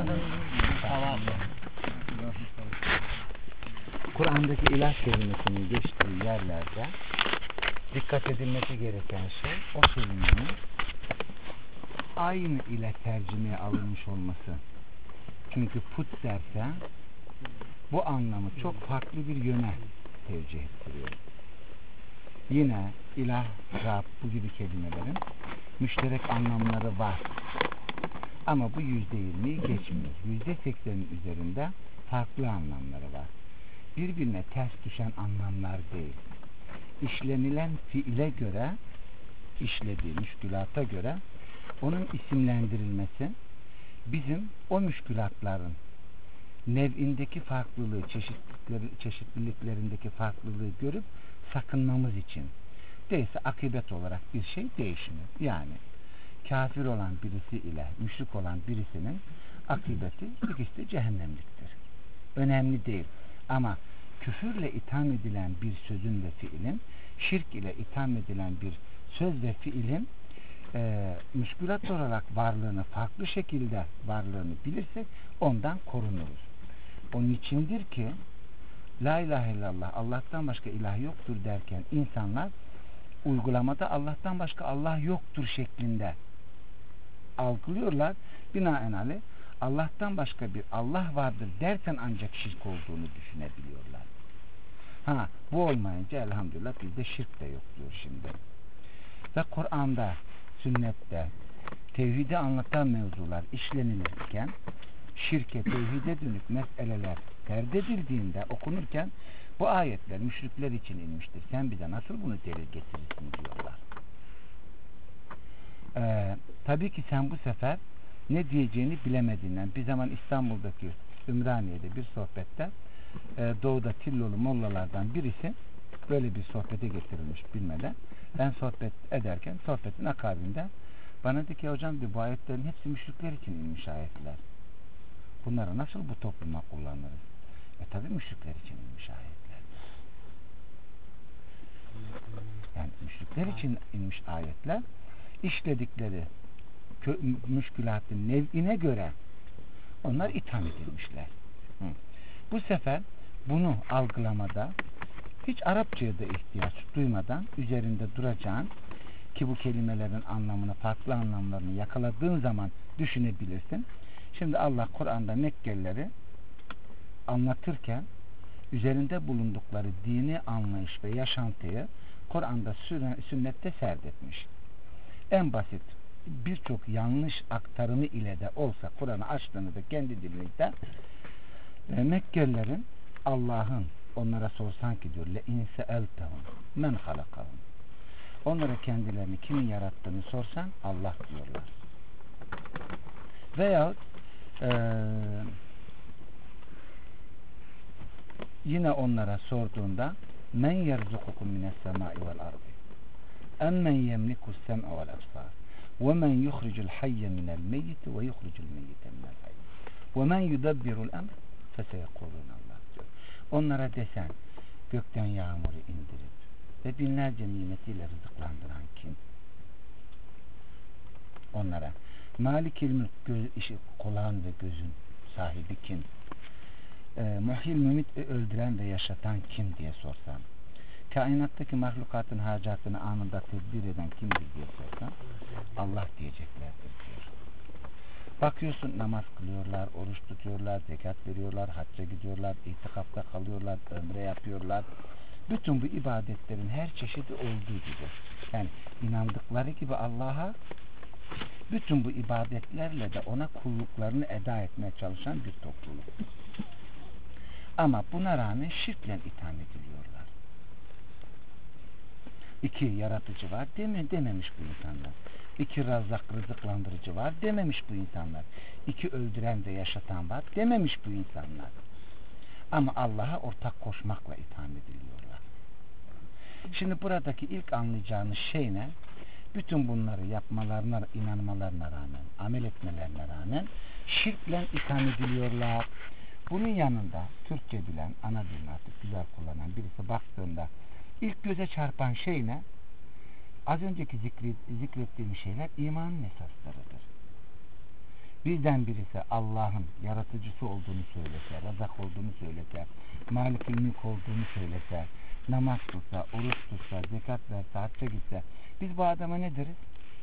Kur'an'daki ilah kelimesinin geçtiği yerlerde dikkat edilmesi gereken şey o kelimenin aynı ile tercümeye alınmış olması. Çünkü put derse bu anlamı çok farklı bir yöne tevcih ettiriyor. Yine ilah, Rab bu gibi kelimelerin müşterek anlamları var. Ama bu %20'yi geçmiyor. %80'in üzerinde farklı anlamları var. Birbirine ters düşen anlamlar değil. İşlenilen fiile göre, işlediği müşkülata göre onun isimlendirilmesi bizim o müşkülatların nev'indeki farklılığı, çeşitliliklerindeki farklılığı görüp sakınmamız için. Değilse akıbet olarak bir şey değişmiyor. Yani kafir olan birisi ile müşrik olan birisinin akıbeti ikisi de cehennemliktir. Önemli değil. Ama küfürle itham edilen bir sözün ve fiilin, şirk ile itham edilen bir söz ve fiilin müşkülat olarak varlığını, farklı şekilde varlığını bilirsek ondan korunuruz. Onun içindir ki La ilahe illallah, Allah'tan başka ilah yoktur derken insanlar uygulamada Allah'tan başka Allah yoktur şeklinde algılıyorlar. Binaenaleyh Allah'tan başka bir Allah vardır dersen ancak şirk olduğunu düşünebiliyorlar. Bu olmayınca elhamdülillah bizde şirk de yok diyor şimdi. Ve Kur'an'da, sünnette tevhidi anlatan mevzular işlenilirken şirke, tevhide dönük meseleler serdedildiğinde okunurken bu ayetler müşrikler için inmiştir. Sen bize nasıl bunu delil getirirsin diyorlar. Tabii ki sen bu sefer ne diyeceğini bilemediğinden bir zaman İstanbul'daki Ümraniye'de bir sohbette doğuda Tillolu mollalardan birisi böyle bir sohbete getirilmiş bilmeden. Ben sohbet ederken sohbetin akabinde bana dedi ki hocam bu ayetlerin hepsi müşrikler için inmiş ayetler. Bunları nasıl bu topluma kullanırız? Tabi müşrikler için inmiş ayetler. Yani müşrikler için inmiş ayetler işledikleri müşkülatın nev'ine göre onlar itham edilmişler. Bu sefer bunu algılamada hiç Arapçaya da ihtiyaç duymadan üzerinde duracağın ki bu kelimelerin anlamını, farklı anlamlarını yakaladığın zaman düşünebilirsin. Şimdi Allah Kur'an'da Mekkelileri anlatırken üzerinde bulundukları dini anlayış ve yaşantıyı Kur'an'da sünnette serdetmiş. En basit birçok yanlış aktarımı ile de olsa Kur'an'ı açtığınızda kendi dilinizde Mekkelilerin Allah'ın onlara sorsan ki diyor لَاِنْ سَأَلْتَهُمْ مَنْ خَلَقَهُمْ onlara kendilerini kimin yarattığını sorsan Allah diyorlar. Veyahut yine onlara sorduğunda men yerzukukum mine's-semai vel-ardi emmen yemlikus sem'a vel-absar ve men yukhrijul hayye minel-meyyit ve yukhrijul meyyite minel-hayy ve men yudabbirul emr feseyekulun Allah diyor. Onlara desen gökten yağmuru indirip ve binlerce nimetiyle rızıklandıran kim? Onlara Malikil Mülk kulağın ve gözün sahibi kim? Muhyil mümit öldüren ve yaşatan kim diye sorsan, kainattaki mahlukatın hacatını anında tedbir eden kimdir diye sorsan Allah diyeceklerdir diyor. Bakıyorsun namaz kılıyorlar, oruç tutuyorlar, zekat veriyorlar, hacca gidiyorlar, itikafta kalıyorlar, ömre yapıyorlar. Bütün bu ibadetlerin her çeşidi olduğu gibi yani inandıkları gibi Allah'a bütün bu ibadetlerle de ona kulluklarını eda etmeye çalışan bir topluluk. Ama buna rağmen şirkle itham ediliyorlar. İki yaratıcı var dememiş bu insanlar. İki Razzak rızıklandırıcı var dememiş bu insanlar. İki öldüren ve yaşatan var dememiş bu insanlar. Ama Allah'a ortak koşmakla itham ediliyorlar. Şimdi buradaki ilk anlayacağınız şey ne? Bütün bunları yapmalarına, inanmalarına rağmen, amel etmelerine rağmen şirkle itham ediliyorlar. Bunun yanında Türkçe bilen, ana dilini artık güzel kullanan birisi baktığında ilk göze çarpan şey ne? Az önceki zikrettiğim şeyler imanın esaslarıdır. Bizden birisi Allah'ın yaratıcısı olduğunu söylese, razak olduğunu söylese, Malikül Mülk olduğunu söylese, namaz tutsa, oruç tutsa, zekat verse, hacca gitse, biz bu adama ne deriz?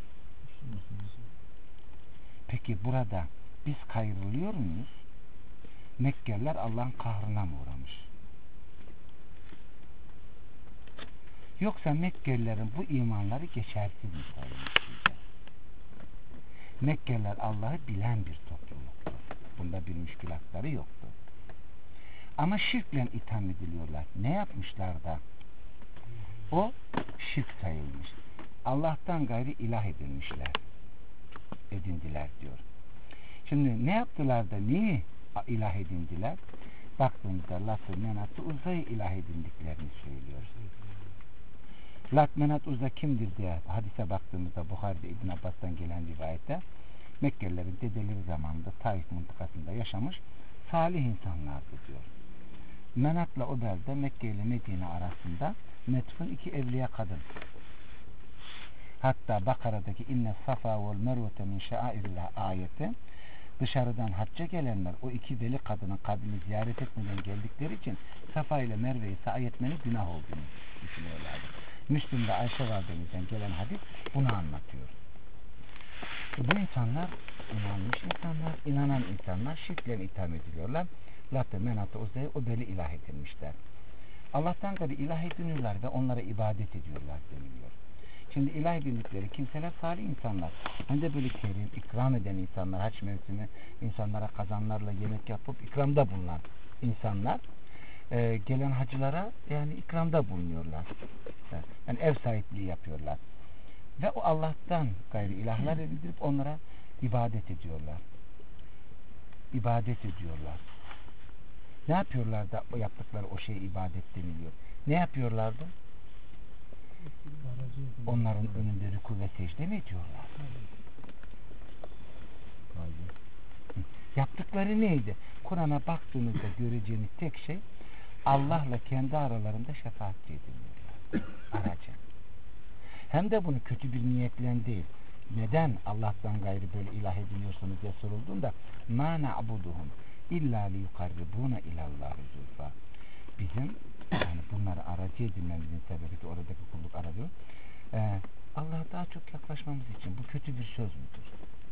Peki burada biz kayrılıyor muyuz? Mekkeliler Allah'ın kahrına mı uğramış? Yoksa Mekkelilerin bu imanları geçersiz mi sayılmış diyeceğiz? Mekkeliler Allah'ı bilen bir topluluktu. Bunda bir müşkülatları yoktu. Ama şirkle itham ediliyorlar. Ne yapmışlar da? O şirk sayılmış. Allah'tan gayri ilah edindiler diyor. Şimdi ne yaptılar da niye ilah edindiler? Baktığımızda Lat'ı, Menat'ı, Uzza'yı ilah edindiklerini söylüyor. Lat, Menat, Uzza kimdir diye hadise baktığımızda Buhari'de İbn Abbas'tan gelen rivayette Mekkelilerin dedeleri zamanında Taif mıntıkasında yaşamış salih insanlardı diyor. Menat'la Ubel'de Mekke ile Medine arasında metfun iki evliya kadın. Hatta Bakara'daki inne safa vel mervete min şairillah ayeti dışarıdan hacca gelenler o iki veli kadının kabrini ziyaret etmeden geldikleri için Safa ile Merve'yi sa'i etmenin günah olduğunu düşünüyorlardı. Müslüm'de Ayşe validemizden gelen hadis bunu anlatıyor. Bu insanlar inanmış insanlar, inanan insanlar şirkle itham ediliyorlar. Lat'ı, Menat'ı, Uzza'yı o beli ilah edinmişler. Allah'tan gayrı ilah ediniyorlar ve onlara ibadet ediyorlar deniliyor. Şimdi ilah edindikleri kimseler salih insanlar. Hem de böyle kerim, ikram eden insanlar, haç mevsimi insanlara kazanlarla yemek yapıp ikramda bulunan insanlar gelen hacılara yani ikramda bulunuyorlar. Yani ev sahipliği yapıyorlar. Ve o Allah'tan gayrı ilahlar edindirip onlara ibadet ediyorlar. İbadet ediyorlar. Ne yapıyorlar da o yaptıkları o şey ibadet deniliyor? Ne yapıyorlardı? Onların önünde rükû ve secde mi ediyorlar? Yaptıkları neydi? Kur'an'a baktığınızda göreceğiniz tek şey Allah'la kendi aralarında şefaatçi ediniyorlar. Aracı. Hem de bunu kötü bir niyetle değil. Neden Allah'tan gayrı böyle ilah ediniyorsunuz diye sorulduğunda مَا نَعْبُدُهُمْ اِلَّا لِيُقَرِّبُونَ اِلَى اللّٰهِ زُلْفَى bizim yani bunları aracı edinmemizin sebebi ki oradaki kulluk aracı Allah'a daha çok yaklaşmamız için. Bu kötü bir söz müdür?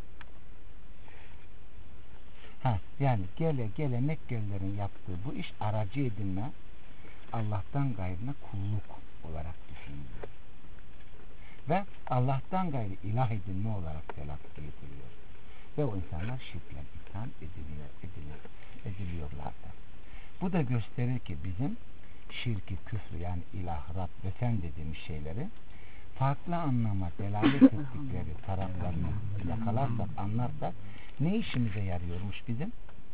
Yani gele Mekkelilerin yaptığı bu iş aracı edinme Allah'tan gayrına kulluk olarak düşünülüyor. Ve Allah'tan gayrı ilah edinme olarak telaffuz ediliyor. Ve o insanlar şirkle itham ediliyorlardı. Bu da gösterir ki bizim şirki, küfrü yani ilah, Rab ve sen dediğimiz şeyleri farklı anlama delalet ettikleri taraflarını yakalarsak, anlarsak ne işimize yarıyormuş bizim?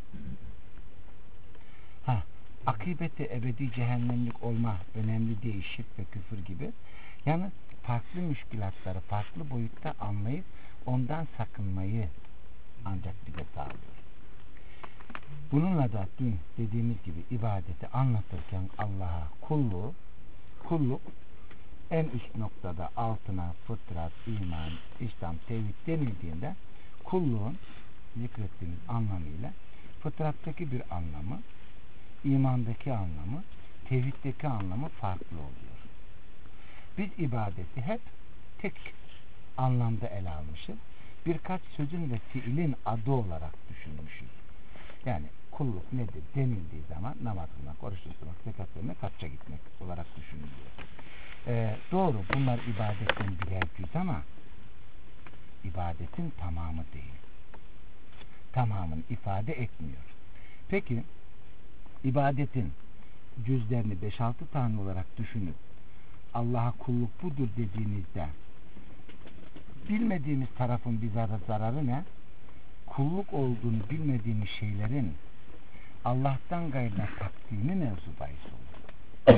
Akıbeti ebedi cehennemlik olma önemli değil, şirk ve küfür gibi. Yani farklı müşkilatları farklı boyutta anlayıp ondan sakınmayı ancak bize sağlıyor. Bununla da dün dediğimiz gibi ibadeti anlatırken Allah'a kulluk en üst noktada altına fıtrat, iman, İslam, tevhid denildiğinde kulluğun zikrettiğimiz anlamıyla fıtrattaki bir anlamı, imandaki anlamı, tevhiddeki anlamı farklı oluyor. Biz ibadeti hep tek anlamda ele almışız. Birkaç sözün ve fiilin adı olarak düşünmüşüz. Yani kulluk nedir denildiği zaman namaz kılmak, oruç tutmak, zekat vermek, hacca gitmek olarak düşünülüyor. Doğru bunlar ibadetten birer cüz ama ibadetin tamamı değil. Tamamını ifade etmiyor. Peki ibadetin cüzlerini 5-6 tane olarak düşünüp Allah'a kulluk budur dediğinizde bilmediğimiz tarafın bize zararı ne? Kulluk olduğunu bilmediğimiz şeylerin Allah'tan gayrına takdimi mevzu bahis olur.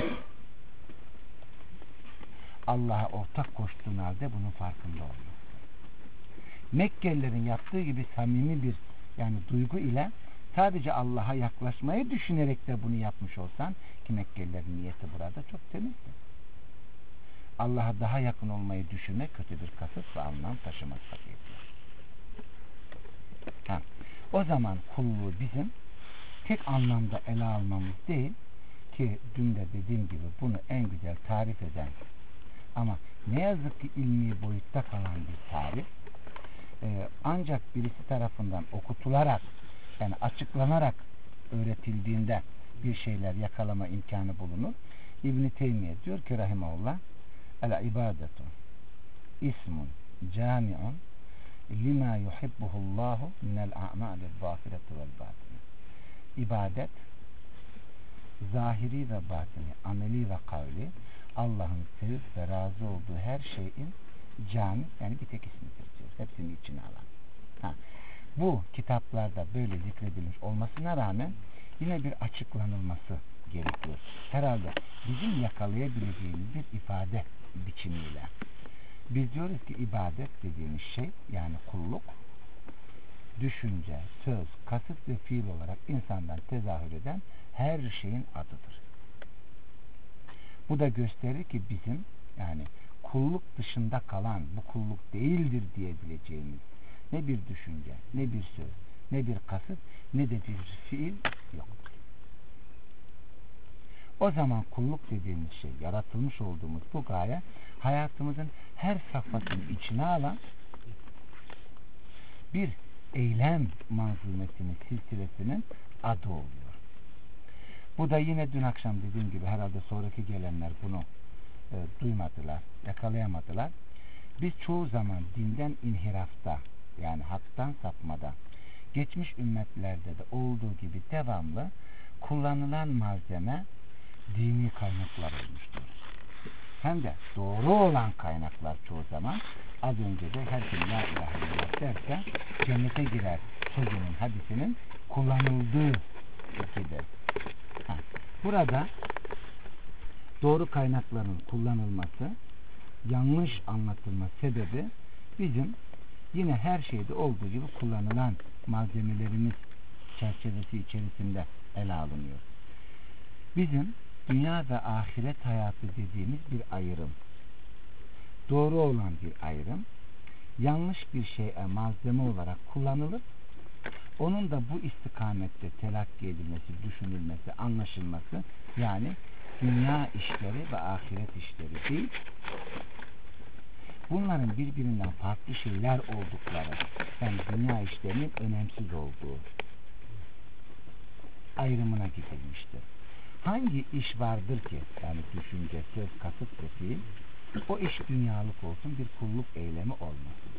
Allah'a ortak koştuğun halde bunun farkında olmaz. Mekkelilerin yaptığı gibi samimi bir yani duygu ile sadece Allah'a yaklaşmayı düşünerek de bunu yapmış olsan ki Mekkelilerin niyeti burada çok temizdir. Allah'a daha yakın olmayı düşünmek kötü bir kasıt ve anlam taşımaz tabii. O zaman kulluğu bizim tek anlamda ele almamız değil ki dün de dediğim gibi bunu en güzel tarif eden ama ne yazık ki ilmi boyutta kalan bir tarif ancak birisi tarafından okutularak yani açıklanarak öğretildiğinde bir şeyler yakalama imkanı bulunur. İbn-i Teymiye diyor ki rahimahullah el ibadetu ismun cami'un lima yuhibbuhullahu minel a'mali zahireti vel batini. İbadet zahiri ve batini, ameli ve kavli Allah'ın sevip ve razı olduğu her şeyin cami yani bir tek ismidir diyor. Hepsini içine alan. Bu kitaplarda böyle zikredilmiş olmasına rağmen yine bir açıklanılması gerekiyor. Herhalde bizim yakalayabileceğimiz bir ifade biçimiyle. Biz diyoruz ki ibadet dediğimiz şey yani kulluk düşünce, söz, kasıt ve fiil olarak insandan tezahür eden her şeyin adıdır. Bu da gösterir ki bizim yani kulluk dışında kalan bu kulluk değildir diyebileceğimiz ne bir düşünce, ne bir söz, ne bir kasıt, ne de bir fiil yoktur. O zaman kulluk dediğimiz şey, yaratılmış olduğumuz bu gaye hayatımızın her safhatını içine alan bir eylem manzumesinin, silsilesinin adı oluyor. Bu da yine dün akşam dediğim gibi herhalde sonraki gelenler bunu duymadılar, yakalayamadılar. Biz çoğu zaman dinden inhirafta yani haktan sapmada geçmiş ümmetlerde de olduğu gibi devamlı kullanılan malzeme dini kaynaklar olmuştur. Hem de doğru olan kaynaklar çoğu zaman az önce de her kim la ilahe illallah derse cennete girer sözünün hadisinin kullanıldığı ülkede. Burada doğru kaynakların kullanılması yanlış anlatılma sebebi bizim yine her şeyde olduğu gibi kullanılan malzemelerimiz çerçevesi içerisinde ele alınıyor. Bizim dünya ve ahiret hayatı dediğimiz bir ayrım. Doğru olan bir ayrım. Yanlış bir şeye malzeme olarak kullanılıp onun da bu istikamette telakki edilmesi, düşünülmesi, anlaşılması yani dünya işleri ve ahiret işleri değil, bunların birbirinden farklı şeyler oldukları yani dünya işlerinin önemsiz olduğu ayrımına gidilmiştir. Hangi iş vardır ki yani düşünce, söz, kasıt ve fiil o iş dünyalık olsun bir kulluk eylemi olmasın.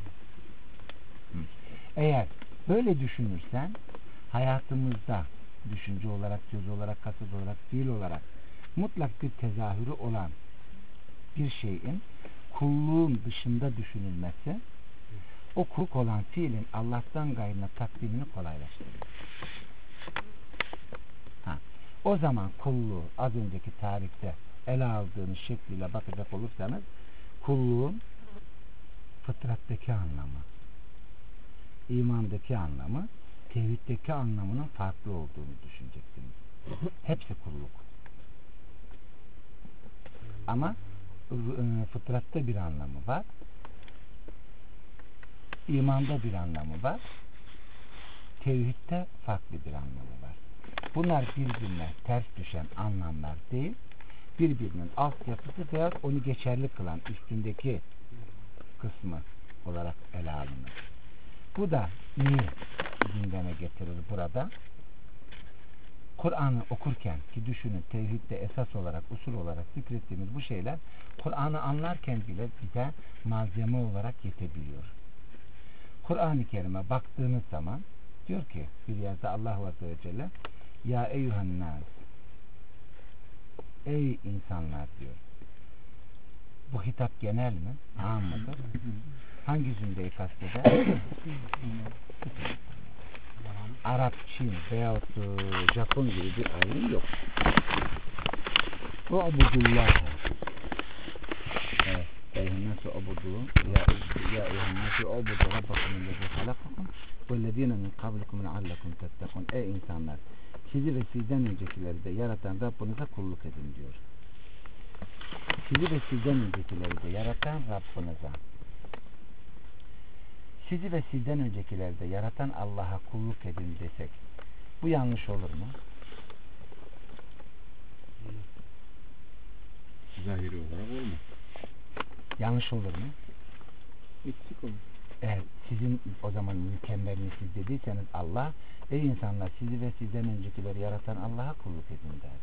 Eğer böyle düşünürsen hayatımızda düşünce olarak, söz olarak, kasıt olarak, fiil olarak mutlak bir tezahürü olan bir şeyin kulluğun dışında düşünülmesi o kulluk olan fiilin Allah'tan gayrına takdimini kolaylaştırır. O zaman kulluğu az önceki tarihte ele aldığınız şekliyle bakacak olursanız kulluğun fıtrattaki anlamı, imandaki anlamı, tevhiddeki anlamının farklı olduğunu düşüneceksiniz. Hepsi kulluk. Ama fıtratta bir anlamı var. İmanda bir anlamı var. Tevhidde farklı bir anlamı var. Bunlar birbirine ters düşen anlamlar değil, birbirinin altyapısı veya onu geçerli kılan üstündeki kısmı olarak ele alınır. Bu da niye gündeme getirir burada? Kur'an'ı okurken ki düşünün tevhidde esas olarak, usul olarak zikrettiğimiz bu şeyler Kur'an'ı anlarken bile bize malzeme olarak yetebiliyor. Kur'an-ı Kerim'e baktığınız zaman diyor ki bir yerde Allah Azze ve Celle ya eyyühen nas ey insanlar diyor. Bu hitap genel mi? Am mıdır? Hangi zümreyi kasteder? Arap, Çin veyahut Japon gibi bir ayrım yok. Bu abudullah. Eyyühennâsü abudu ya eyyühennâsü abudu rabbakum ellezî halakakum vellezîne min kablikum leallekum tettekûn. Ey insanlar! Sizi ve sizden öncekileri de yaratan Rabbinize kulluk edin diyor. Sizi ve sizden öncekileri de yaratan Rabbinize sizi ve sizden öncekileri de yaratan Allah'a kulluk edin desek, bu yanlış olur mu? Zahiri olarak olmaz. Yanlış olur mu? Eksik olur. Eğer sizin o zaman mükemmelini siz dediyseniz Allah, ey insanlar sizi ve sizden öncekileri yaratan Allah'a kulluk edin der.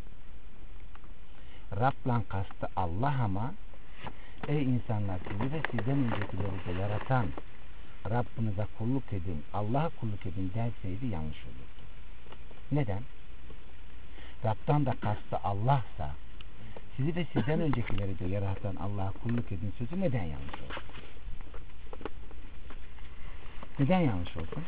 Rab'la kastı Allah ama ey insanlar sizi ve sizden öncekileri de yaratan Rabbinize kulluk edin, Allah'a kulluk edin derseydi yanlış olurdu. Neden? Rab'dan da kastı Allah'sa sizi ve sizden öncekileri de yaratan Allah'a kulluk edin sözü neden yanlış oldu? Neden yanlış olsun?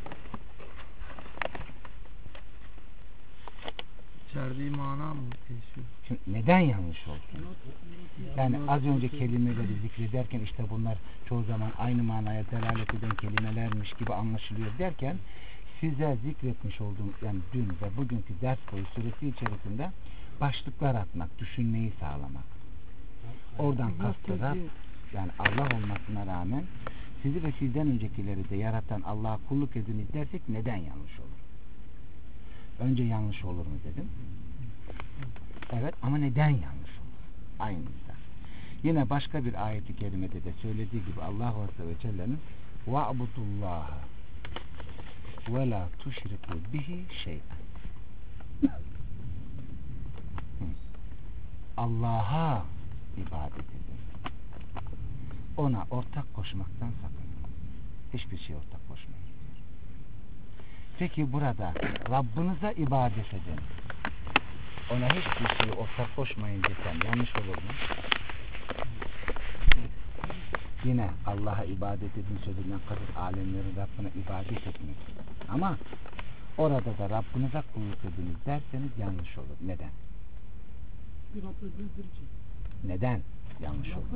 İçerdiği mana mı değişiyor? Şimdi neden yanlış olsun? Yani az önce kelimeleri zikrederken işte bunlar çoğu zaman aynı manaya delalet eden kelimelermiş gibi anlaşılıyor derken size zikretmiş olduğum yani dün ve bugünkü ders boyu süresi içerisinde başlıklar atmak, düşünmeyi sağlamak. Oradan kastı Rab, yani Allah olmasına rağmen sizi ve sizden öncekileri de yaratan Allah'a kulluk ediniz dersek neden yanlış olur? Önce yanlış olur mu dedim. Evet ama neden yanlış olur? Aynısı. Yine başka bir ayet-i kerimede de söylediği gibi Allah Azze ve Celle'nin وَعْبُدُوا وَلَا تُشْرِكُوا بِهِ شَيْئًا Allah'a ibadet edin. Ona ortak koşmaktan sakının. Hiçbir şey ortak koşmayın. Peki burada Rabbinize ibadet edin. Ona hiçbir şeyi ortak koşmayın desem yanlış olur mu? Yine Allah'a ibadet edin sözünden kasıt alemlerin Rabbine ibadet etmek. Ama orada da Rabbinize kulluk ediniz derseniz yanlış olur. Neden? Neden yanlış olur?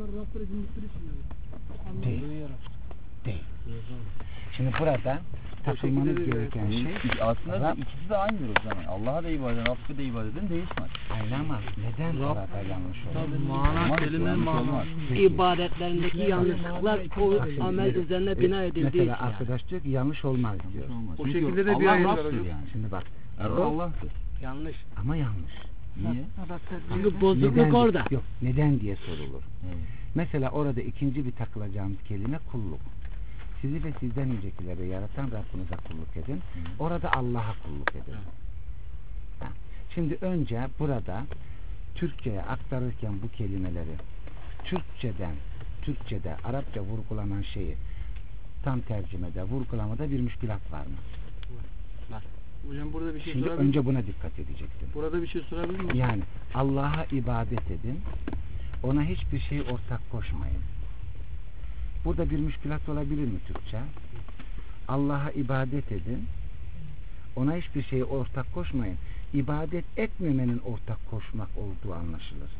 Değil. Değil. Şimdi burada takılmanız gereken şey aslında ikisi de aynıdır o zaman. Allah'a da ibadet, Rabb'e de ibadet edin değişmez. Aynen ama neden orada yanlış olur? Mana kelime mana. İbadetlerindeki yanlışlıklar o amel üzerine bina edildiği mesela için. arkadaş diyor ki yanlış olmaz diyor. O şekilde de bir Allah ayet var Rabb'dir hocam. yani. Şimdi bak. Allah'tır. Yanlış. Ama yanlış. Niye? Çünkü bozukluk Neden, orada. yok neden diye sorulur. Evet. Mesela orada ikinci bir takılacağımız kelime kulluk. Sizi ve sizden öncekileri yaratan Rabbinize kulluk edin. Orada Allah'a kulluk edin. Ha. Şimdi önce burada Türkçe'ye aktarırken bu kelimeleri Türkçe'de Arapça vurgulanan şeyi tam tercümede vurgulamada bir müşkilat var mı? Hocam burada bir şey Şimdi sorabilir miyim? önce buna dikkat edeceksin. Burada bir şey sorabilir miyim? Yani Allah'a ibadet edin. Ona hiçbir şey ortak koşmayın. Burada bir müşkilat olabilir mi Türkçe? Allah'a ibadet edin. Ona hiçbir şey ortak koşmayın. İbadet etmemenin ortak koşmak olduğu anlaşılır.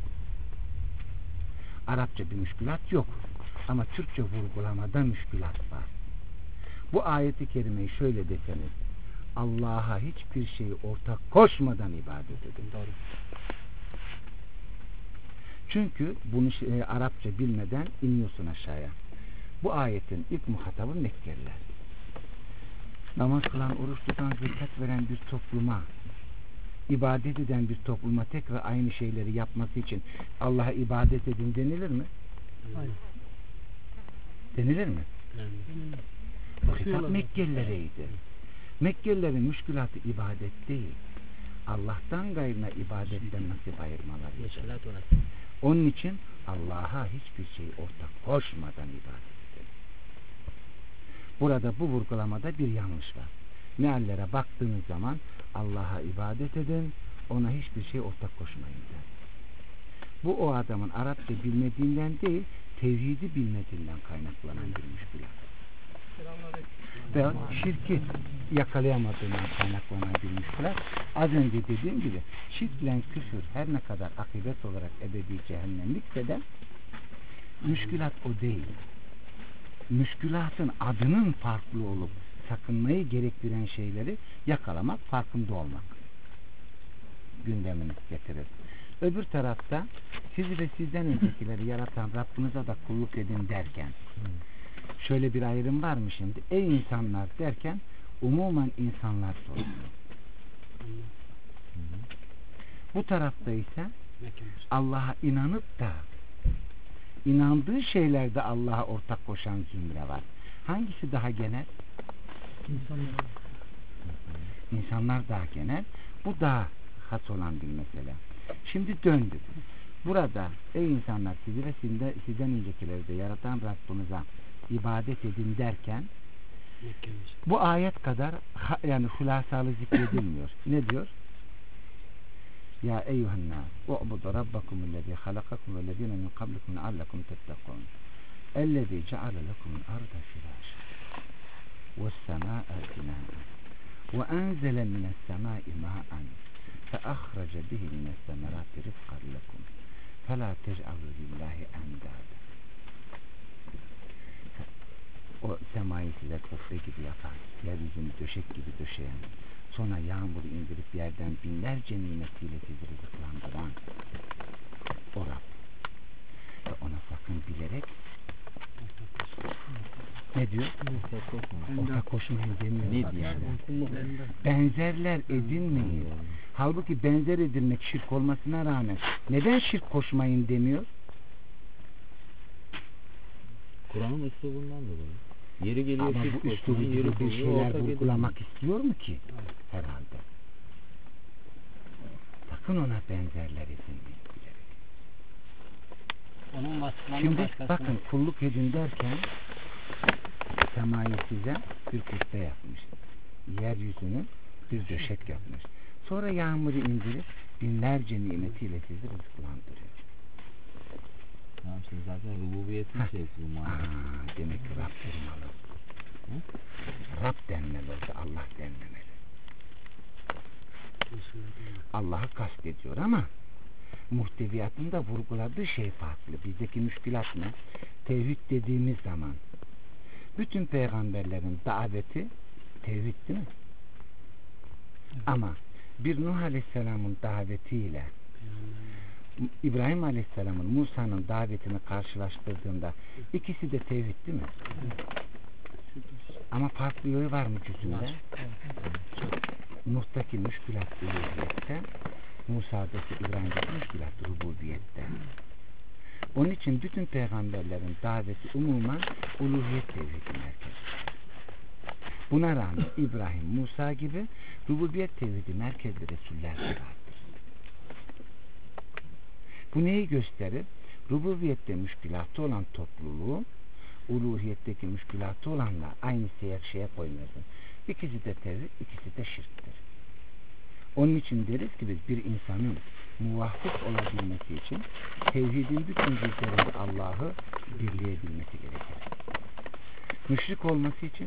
Arapça bir müşkilat yok. Ama Türkçe vurgulamada müşkilat var. Bu ayeti kerimeyi şöyle deseniz, Allah'a hiçbir şeyi ortak koşmadan ibadet edin. Doğru. Çünkü bunu Arapça bilmeden iniyorsun aşağıya. Bu ayetin ilk muhatabı Mekkeliler. Namaz kılan, oruç tutan, zekat veren bir topluma, ibadet eden bir topluma tekrar aynı şeyleri yapması için Allah'a ibadet edin denilir mi? Hayır. Denilir mi? Bu hitap Bakıyorlar. Mekkelilereydi. Mekkelilerin müşkülatı ibadet değil. Allah'tan gayrına ibadetten nasip ayırmaları. Müşkilat orası. Onun için Allah'a hiçbir şey ortak koşmadan ibadet edin. Burada bu vurgulamada bir yanlış var. Meallere baktığınız zaman Allah'a ibadet edin, ona hiçbir şey ortak koşmayın der. Bu o adamın Arapça bilmediğinden değil, tevhidi bilmediğinden kaynaklanan bir müşkülat. Ve şirki yakalayamadığından kaynaklanan bir müşkülat. Az önce dediğim gibi şirkle küfür her ne kadar akıbet olarak ebedi cehennemlikse de müşkülat o değil. Müşkülatın adının farklı olup sakınmayı gerektiren şeyleri yakalamak, farkında olmak gündemini getirir. Öbür tarafta sizi ve sizden öncekileri yaratan Rabbinize de kulluk edin derken şöyle bir ayrım var mı şimdi? Ey insanlar derken umumen insanlar sorumlu. Bu tarafta ise Allah'a inanıp da inandığı şeylerde Allah'a ortak koşan zümre var. Hangisi daha genel? İnsanlar daha genel. Bu daha has olan bir mesele. Şimdi döndük. Burada ey insanlar sizi ve sizden öncekileri de yaratan Rabbinize ibadet edin derken bu ayet kadar yani hulasalı zikredilmiyor. Ne diyor? Ya eyyuhennâs u'budu rabbakumullezî halakakum vellezîne min kablikum leallekum tettekûn ellezî ceale lekumul arda firâşen vessemâe binâen ve enzele minessemâi mâ'en feahrece bihi minessemerâti rizqan lekum felâ tec'alû lillâhi endâde. O semayı size köfte gibi yapan, yeryüzünü döşek gibi döşeyen, sonra yağmur indirip yerden binlerce nimetiyle sizi rızıklandıran o Rab. Ve ona sakın bilerek ne diyor? Ortak koşmayın demiyor. Ne diyor? Benzerler edinmeyin. Halbuki benzer edilmek şirk olmasına rağmen neden şirk koşmayın demiyor? Kur'an'ın üslubundan dolayı. Yeri geliyor ama şirk bu üslubu gibi bir şeyler vurgulamak istiyor mu ki? Herhalde. Sakın ona benzerler edinmeyin. Onun vasıflarını Şimdi başkasına... bakın kulluk edin derken semayı size bir kubbe yapmış. Yeryüzünü bir döşek yapmış. Sonra yağmuru indirip binlerce nimetiyle sizi rızıklandırıyor. Tamam şimdi zaten rububiyetin şeysi bu manada. Demek ki Rab durmalı. Rab denmeli olsa Allah denmemeli. Allah'ı kastediyor ama muhteviyatında vurguladığı şey farklı. Bizdeki müşkilat ne? Tevhid dediğimiz zaman bütün peygamberlerin daveti tevhid değil mi? Ama bir Nuh Aleyhisselam'ın davetiyle İbrahim Aleyhisselam'ın Musa'nın davetini karşılaştırdığında ikisi de tevhid değil mi? Ama farklı yolu var mı cüzünde? Nuh'taki müşkülat uluhiyette, Musa'daki İbrahim'deki müşkülat rububiyette. Onun için bütün peygamberlerin daveti umuman uluhiyet tevhidi merkezi. Buna rağmen İbrahim, Musa gibi rububiyet tevhidi merkezli Resuller de vardır. Bu neyi gösterir? Rububiyette müşkülatı olan topluluğu uluhiyetteki müşkülatı olanla aynı şeye koymuyorsun. İkisi de tevhid, ikisi de şirktir. Onun için deriz ki biz bir insanın muvahhid olabilmesi için tevhidin bütün cüzlerinde Allah'ı birleyebilmesi gerekir. Müşrik olması için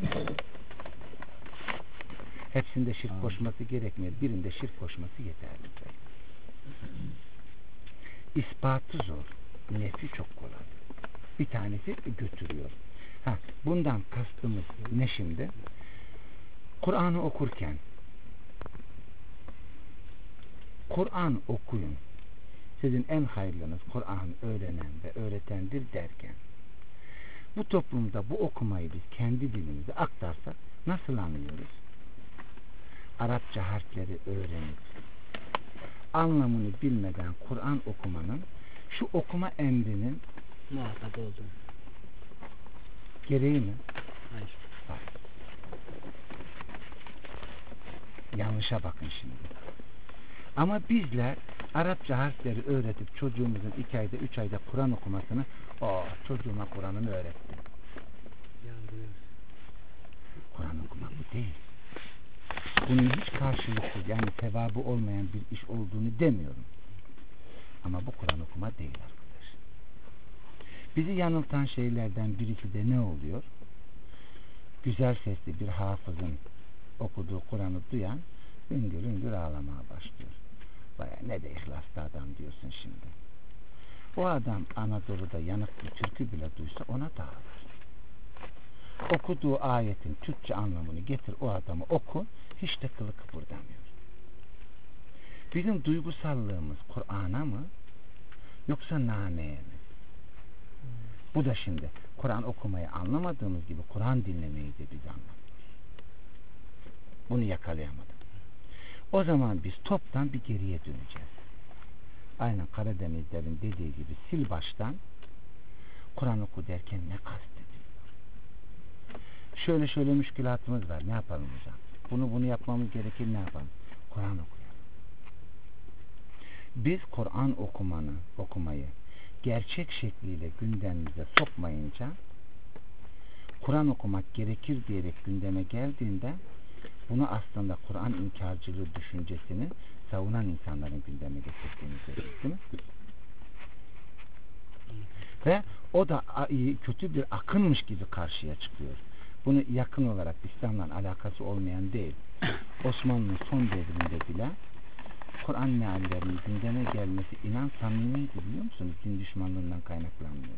hepsinde şirk koşması gerekmiyor. Birinde şirk koşması yeterlidir. İspatı zor. Nefi çok kolay. Bir tanesi götürüyor. Bundan kastımız ne şimdi? Kur'an'ı okurken Kur'an okuyun. Sizin en hayırlınız Kur'an öğrenen ve öğretendir derken bu toplumda bu okumayı biz kendi dilimize aktarsak nasıl anlıyoruz? Arapça harfleri öğrenip anlamını bilmeden Kur'an okumanın şu okuma emrinin muhatap oldum. Gereği mi? Hayır. Var. Yanlışa bakın şimdi. Ama bizler Arapça harfleri öğretip çocuğumuzun 2 ayda 3 ayda Kur'an okumasını çocuğuma Kur'an'ını öğrettim. Kur'an okumak bu değil. Bunun hiç karşılıksız yani sevabı olmayan bir iş olduğunu demiyorum. Ama bu Kur'an okuma değil arkadaş. Bizi yanıltan şeylerden birisi de ne oluyor? Güzel sesli bir hafızın okuduğu Kur'an'ı duyan hüngür hüngür ağlamaya başlıyor. Baya ne de ihlaslı adam diyorsun şimdi. O adam Anadolu'da yanık bir türkü bile duysa ona dağılır. Okuduğu ayetin Türkçe anlamını getir o adamı oku, hiç de kılı kıpırdamıyor. Bizim duygusallığımız Kur'an'a mı yoksa naneye mi? Bu da şimdi Kur'an okumayı anlamadığımız gibi Kur'an dinlemeyi de biz anlamıyoruz. Bunu yakalayamadık. O zaman biz toptan bir geriye döneceğiz. Aynen Karadenizlerin dediği gibi sil baştan Kur'an oku derken ne kastediliyor? Şöyle müşkülatımız var. Ne yapalım hocam? Bunu yapmamız gerekir, ne yapalım? Kur'an okuyalım. Biz Kur'an okumayı gerçek şekliyle gündemimize sokmayınca Kur'an okumak gerekir diyerek gündeme geldiğinde bunu aslında Kur'an inkarcılığı düşüncesini savunan insanların gündeme getirdiğini görüyoruz, değil mi? Ve o da kötü bir akınmış gibi karşıya çıkıyor. Bunu yakın olarak İslam'la alakası olmayan değil. Osmanlı'nın son devrinde bile Kur'an meallerinin gündeme gelmesi inan samimiydi, biliyor musunuz? Din düşmanlığından kaynaklanmıyordu.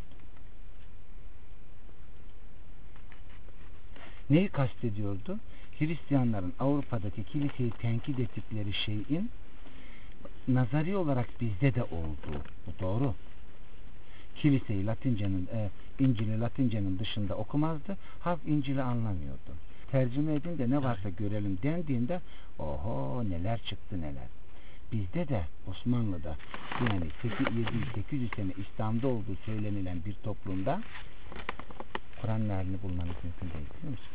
Neyi kastediyordu? Hristiyanların Avrupa'daki kiliseyi tenkit ettikleri şeyin nazari olarak bizde de olduğu. Bu doğru. Kiliseyi İncil'i Latince'nin dışında okumazdı. Halk İncil'i anlamıyordu. Tercüme edin de ne varsa görelim dendiğinde oho neler çıktı neler. Bizde de Osmanlı'da yani 800 sene İslam'da olduğu söylenilen bir toplumda Kur'an mealini bulmanız mümkün değil, biliyor musunuz?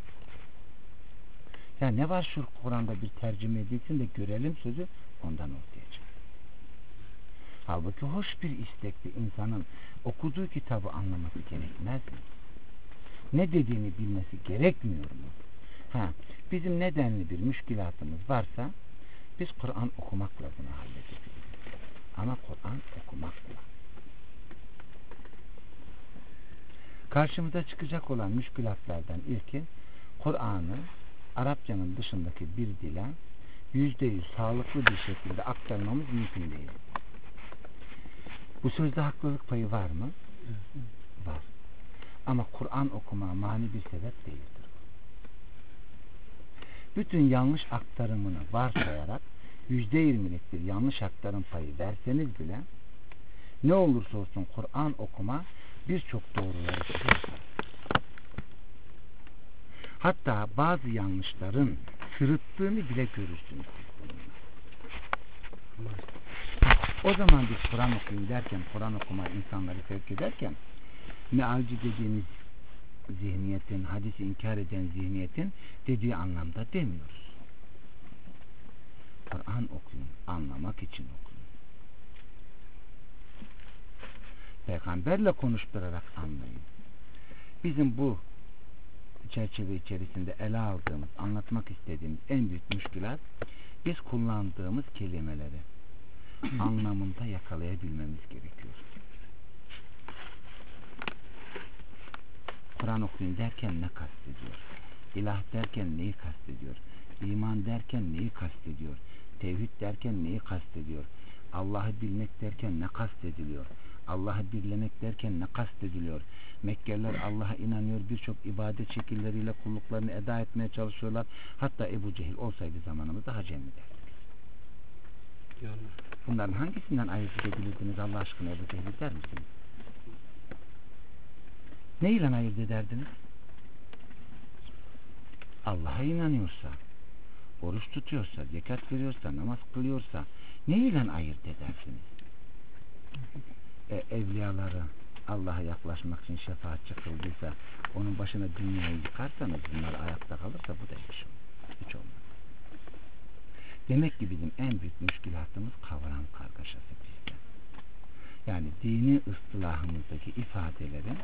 Ya ne var şu Kur'an'da bir tercüme edilsin de görelim sözü ondan ortaya çıkıyor. Halbuki hoş bir istekli insanın okuduğu kitabı anlaması gerekmez mi? Ne dediğini bilmesi gerekmiyor mu? Bizim nedenli bir müşkilatımız varsa biz Kur'an okumakla bunu halledeceğiz. Ama Kur'an okumakla. Karşımıza çıkacak olan müşkilatlardan ilki Kur'an'ı Arapçanın dışındaki bir dile %100 sağlıklı bir şekilde aktarmamız mümkün değil. Bu sözde haklılık payı var mı? Var. Ama Kur'an okuma mani bir sebep değildir. Bütün yanlış aktarımını varsayarak %20'lik bir yanlış aktarım payı verseniz bile ne olursa olsun Kur'an okuma birçok doğruları çıkarır. Hatta bazı yanlışların sırıttığını bile görürsünüz. O zaman biz Kur'an okuyun derken, Kur'an okuma insanları sevk ederken mealci dediğimiz zihniyetin, hadisi inkar eden zihniyetin dediği anlamda demiyoruz. Kur'an okuyun, anlamak için okuyun. Peygamberle konuşturarak anlayın. Bizim bu çerçeve içerisinde ele aldığımız, anlatmak istediğimiz en büyük müşkülat biz kullandığımız kelimeleri anlamında yakalayabilmemiz gerekiyor. Kur'an okuyun derken ne kastediyor? İlah derken neyi kastediyor? İman derken neyi kastediyor? Tevhid derken neyi kastediyor? Allah'ı bilmek derken ne kastediliyor? Allah'ı birlemek derken ne kastediliyor? Mekkeliler Allah'a inanıyor, birçok ibadet şekilleriyle kulluklarını eda etmeye çalışıyorlar. Hatta Ebu Cehil olsaydı zamanımızda Hacemi derdik. Bunların hangisinden ayırt edebilirdiniz Allah aşkına Ebu Cehil der misiniz? Ne ile ayırt ederdiniz? Allah'a inanıyorsa, oruç tutuyorsa, zekat veriyorsa, namaz kılıyorsa ne ile ayırt edersiniz? Evliyaları Allah'a yaklaşmak için şefaatçi kıldıysa onun başına dünyayı yıkarsanız bunlar ayakta kalırsa bu da hiç olmaz. Demek ki bizim en büyük müşkilatımız kavram kargaşası bizde. Yani dini ıstılahımızdaki ifadelerin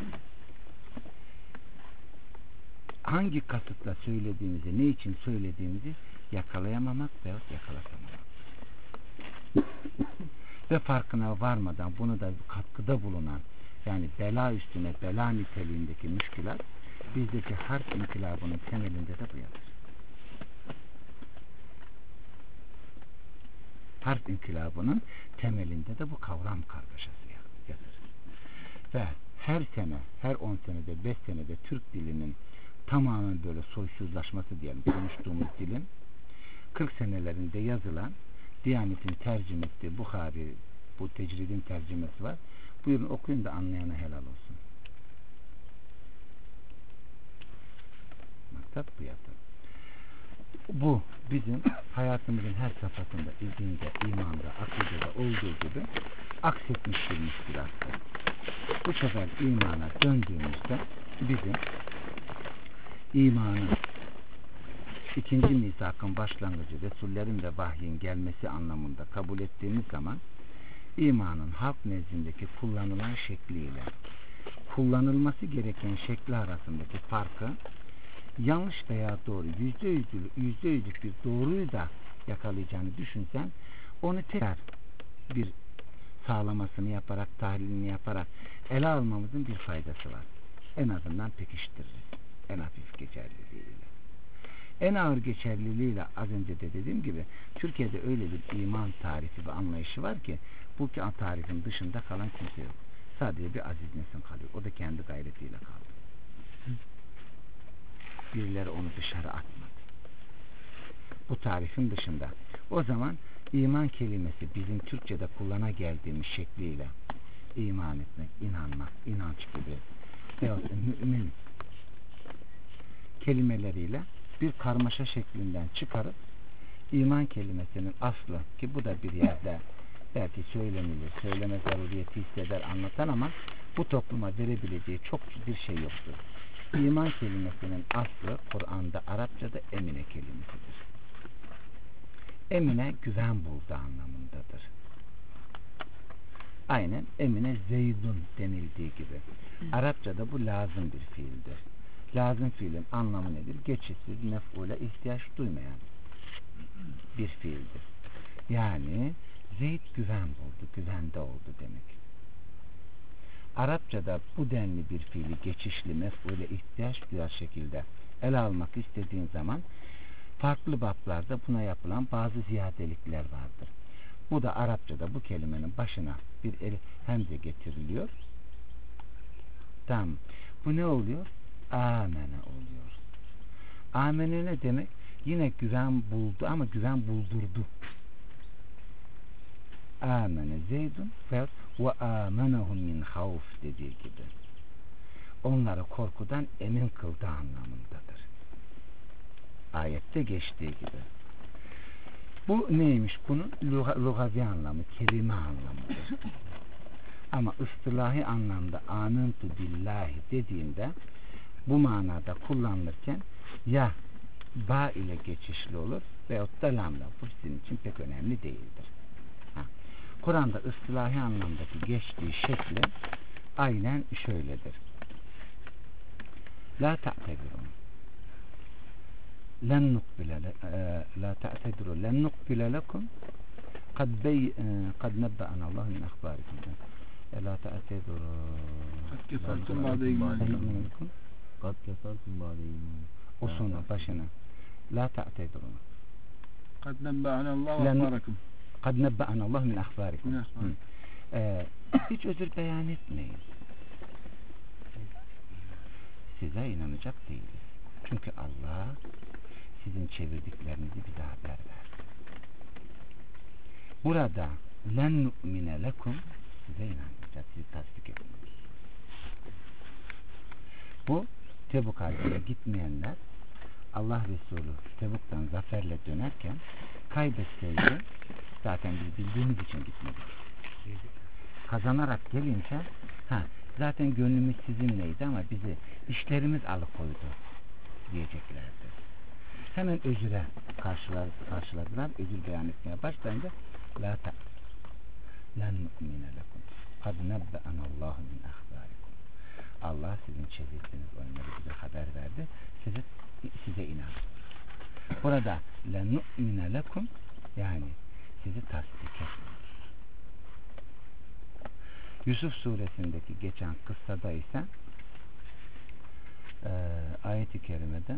hangi kasıtla söylediğimizi, ne için söylediğimizi yakalayamamak veyahut yakalatamamak. Ve farkına varmadan bunu da katkıda bulunan, yani bela üstüne bela niteliğindeki müşkülat bizdeki harf inkılabının temelinde de bu yatır. Harf inkılabının temelinde de bu kavram kargaşası yatır. Ve her sene, her 10 senede, 5 senede Türk dilinin tamamen böyle soysuzlaşması diyelim, konuştuğumuz dilin 40 senelerinde yazılan Diyanet'in tercüme ettiği Bukhari, bu tecridin tercümesi var. Buyurun okuyun da anlayana helal olsun. maksat bu yatır. Bu bizim hayatımızın her safhasında, dinde, imanda, akidede olduğu gibi aksetmiş bir müşkülattır. Bu sefer imana döndüğümüzde bizim imanı ikinci misakın başlangıcı, Resullerin ve vahyin gelmesi anlamında kabul ettiğimiz zaman imanın halk nezdindeki kullanılan şekliyle kullanılması gereken şekli arasındaki farkı yanlış veya doğru %100'lük bir doğruyu da yakalayacağını düşünsen onu tekrar bir sağlamasını yaparak, tahlilini yaparak ele almamızın bir faydası var. En azından pekiştiririz. En hafif geçerliliğiyle. En ağır geçerliliğiyle az önce de dediğim gibi Türkiye'de öyle bir iman tarifi ve anlayışı var ki bu tarifin dışında kalan kimse yok. Sadece bir Aziz Nesin kalıyor. O da kendi gayretiyle kaldı. Birileri onu dışarı atmadı. Bu tarifin dışında. O zaman iman kelimesi bizim Türkçe'de kullana geldiğimiz şekliyle iman etmek, inanmak, inanç gibi veyahut mümin kelimeleriyle bir karmaşa şeklinden çıkarıp iman kelimesinin aslı ki bu da bir yerde belki söylenilir, söyleme zaruriyeti hisseder anlatan ama bu topluma verebileceği çok bir şey yoktur. İman kelimesinin aslı Kur'an'da Arapçada emine kelimesidir. Emine güven buldu anlamındadır. Aynen emine Zeydun denildiği gibi. Arapçada bu lazım bir fiildir. Lazım fiilin anlamı nedir? Geçişsiz, mef'ule ihtiyaç duymayan bir fiildir. Yani Zeyd güven buldu, güvende oldu demek. Arapçada bu denli bir fiili geçişli, mef'ule ihtiyaç duyar şekilde ele almak istediğin zaman farklı bablarda buna yapılan bazı ziyadelikler vardır. Bu da Arapçada bu kelimenin başına bir hemze getiriliyor. Tamam. Bu ne oluyor? Amene oluyor. Amene ne demek? Yine güven buldu ama güven buldurdu. Amene Zeydun ve amenehum min havf dediği gibi. Onları korkudan emin kıldı anlamındadır. Ayette geçtiği gibi. Bu neymiş? Bunun lugavi anlamı, kelime anlamıdır. Ama ıstılahi anlamda amentu billahi dediğinde bu manada kullanılırken ya ba ile geçişli olur veyahut da lamla. Bu sizin için pek önemli değildir. Kur'an'da ıstılahi anlamdaki geçtiği şekli aynen şöyledir. La ta'tedirun len nukbile lekum kad nebba'ana Allah min ahbarikum la ta'tedirun Kad kefertum ba'de iman. Kad kefertum ba'de iman. O sonu başına la ta'tedirun Kad nebba'ana Allah ve ahbarakum. kad nebba'ana Allah min ahbarikum. Hiç özür beyan etmeyin. Size inanacak değiliz. Çünkü Allah sizin çevirdiklerinizi bize haber verdi. Burada len nu'mine lekum size inanmayacağız. Sizi tasdik etmiyoruz. Bu Tebuk Harbi'ne gitmeyenler Allah Resulü Tebuk'tan zaferle dönerken kaybetseydi zaten biz bildiğimiz için gitmedik. Kazanarak gelince zaten gönlümüz sizinleydi ama bizi işlerimiz alıkoydu diyeceklerdi. Hemen özüre karşıladılar. Özür beyan etmeye başlayınca la ta len nu'mine lekum kad nebbe'ana Allahu min ahbarikum. Allah sizin çevirdiğiniz oyunları bize haber verdi. Size inan. Burada len nu'mine lekum yani sizi tasdik etmiyoruz. Yusuf suresindeki geçen kıssada ise ayet-i kerimede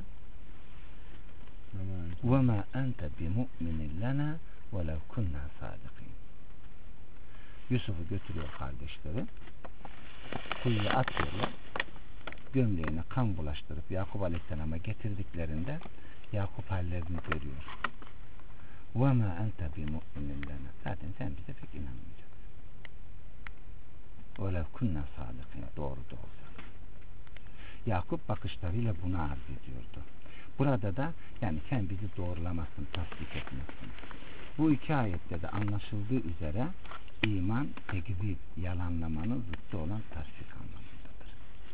وَمَا أَنْتَ بِمُؤْمِنٍ لَنَا وَلَوْ كُنَّا صَادِقِينَ. Yusuf'u götürüyor kardeşleri, kuyuya atıyorlar, gömleğine kan bulaştırıp Yakup Aleyhisselam'a getirdiklerinde Yakup hallerini görüyor. وَمَا أَنْتَ بِمُؤْمِنٍ لَنَا. Zaten sen bize pek inanmayacaksın. وَلَوْ كُنَّا صَادِقِينَ. Doğru da olsa. Yakup bakışlarıyla bunu arz ediyordu. Burada da yani sen bizi doğrulamazsın, tasdik etmezsin. Bu iki ayette de anlaşıldığı üzere iman, tekzip, yalanlamanın zıttı olan tasdik anlamındadır.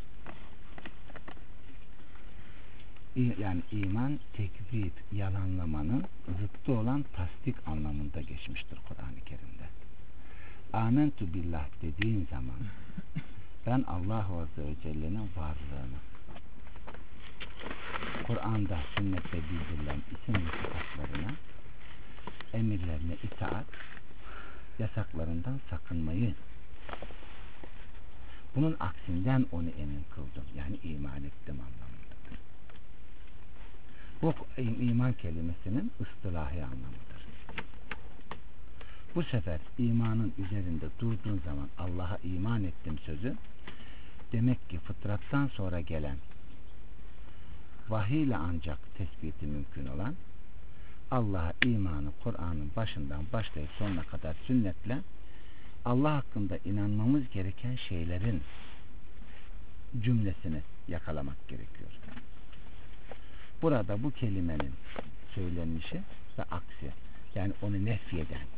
Yani iman, tekzip, yalanlamanın zıttı olan tasdik anlamında geçmiştir Kur'an-ı Kerim'de. Amentu billah dediğin zaman ben Allah Azze ve Celle'nin varlığını, Kur'an'da, sünnette bildirilen isim ve sıfatlarına, emirlerine itaat, yasaklarından sakınmayı, bunun aksinden onu emin kıldım. Yani iman ettim anlamındadır. Bu iman kelimesinin ıstılahi anlamıdır. Bu sefer imanın üzerinde durduğun zaman Allah'a iman ettim sözü, demek ki fıtrattan sonra gelen vahiy ile ancak tespiti mümkün olan, Allah'a imanı Kur'an'ın başından başlayıp sonuna kadar sünnetle Allah hakkında inanmamız gereken şeylerin cümlesini yakalamak gerekiyor. Burada bu kelimenin söylenişi ve aksi, yani onu nefyeden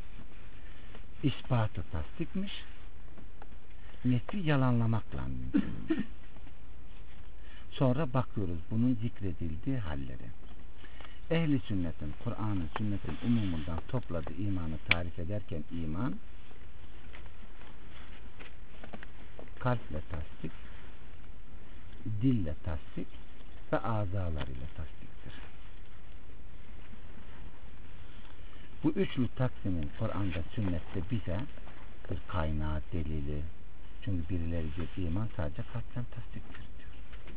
ispatı tasdikmiş, nefi yalanlamakla mümkünmüş. Sonra bakıyoruz bunun zikredildiği halleri. Ehli sünnetin, Kur'an'ın, sünnetin umumundan topladığı imanı tarif ederken iman, kalple tasdik, dille tasdik ve azalar ile tasdiktir. Bu üçlü taksimin Kur'an'da, sünnette bize bir kaynağı, delili. Çünkü birileri diyor iman sadece kalpten tasdiktir diyor.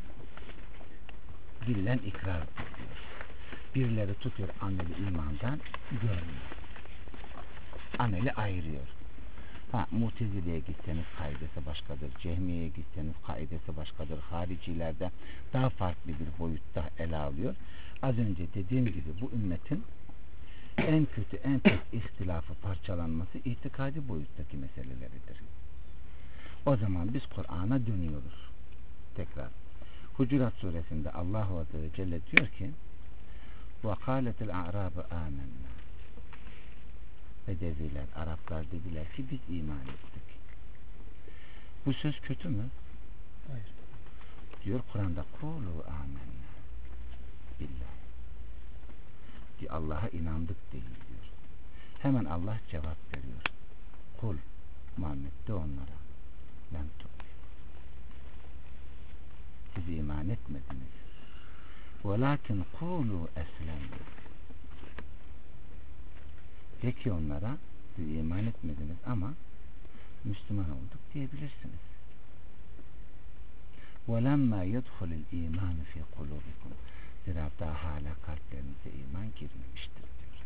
Dillen ikrar diyor. Birileri tutuyor ameli imandan, görmüyor. Ameli ayırıyor. Mutezile'ye gitseniz kaidesi başkadır. Cehmiye'ye gitseniz kaidesi başkadır. Haricilerde daha farklı bir boyutta ele alıyor. Az önce dediğim gibi bu ümmetin en kötü, en pek ihtilafı, parçalanması itikadi boyuttaki meseleleridir. O zaman biz Kur'an'a dönüyoruz. Tekrar. Hucurat suresinde Allah-u Azze ve Celle diyor ki وَقَالَتِ الْاَعْرَابُ آمَنَّا Bedeviler, Araplar dediler ki biz iman ettik. Bu söz kötü mü? Hayır. Diyor Kur'an'da kulu amenna billah. Diyor Allah'a inandık değil diyor. Hemen Allah cevap veriyor. Kul Muhammed de onlara lem tu'minu. Siz iman etmediniz. Velakin kulu eslemna. De ki onlara siz iman etmediniz ama Müslüman olduk diyebilirsiniz. وَلَمَّا يَدْخُلِ الْا۪يمَانُ فِي قُلُوبِكُمْ Zira daha hala kalplerinize iman girmemiştir diyor.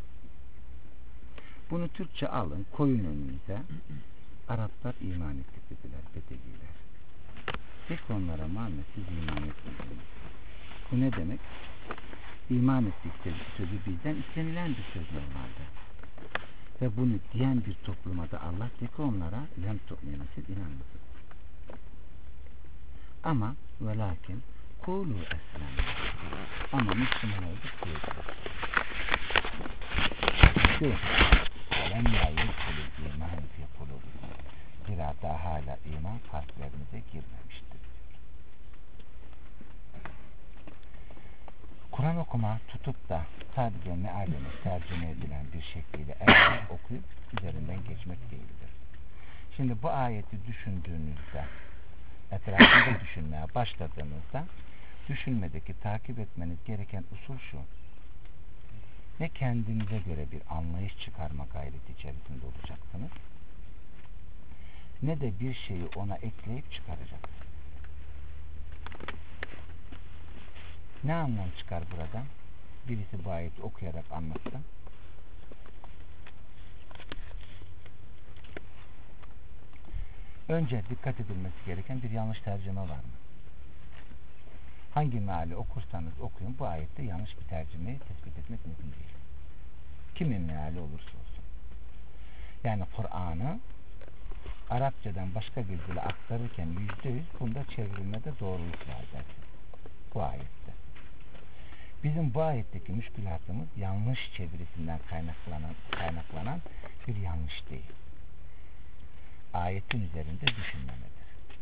Bunu Türkçe alın, koyun önünüze. Araplar iman ettik dediler, Bedeviler. De ki onlara Muhammed siz iman etmediniz. Bu ne demek? İman ettik sözü bizden istenilen bir söz normalde. Ve bunu diyen bir topluma da Allah de ki onlara lem tu'minu siz inanmadınız. Ama ve lakin kulu eslemna ama Müslüman olduk diyorlar. Şu lem la yedhulul iman fi kulubikum zira daha hala iman kalplerinize girmemiştir. Kur'an okuma tutup da sadece mealini tercüme edilen bir şekliyle evet okuyup üzerinden geçmek değildir. Şimdi bu ayeti düşündüğünüzde, etrafında düşünmeye başladığınızda düşünmedeki takip etmeniz gereken usul şu: ne kendinize göre bir anlayış çıkarma gayreti içerisinde olacaksınız, ne de bir şeyi ona ekleyip çıkaracaksınız. Ne anlam çıkar buradan? Birisi bu ayeti okuyarak anlattı. Önce dikkat edilmesi gereken bir yanlış tercüme var mı? Hangi meali okursanız okuyun bu ayette yanlış bir tercümeyi tespit etmek mümkün değil. Kimin meali olursa olsun. Yani Kur'an'ı Arapçadan başka bir dile aktarırken %100 bunda çevrilmede doğruluk var dersin. Bu ayette. Bizim bu ayetteki müşkülatımız yanlış çevirisinden kaynaklanan bir yanlış değil. Ayetin üzerinde düşünmemedir.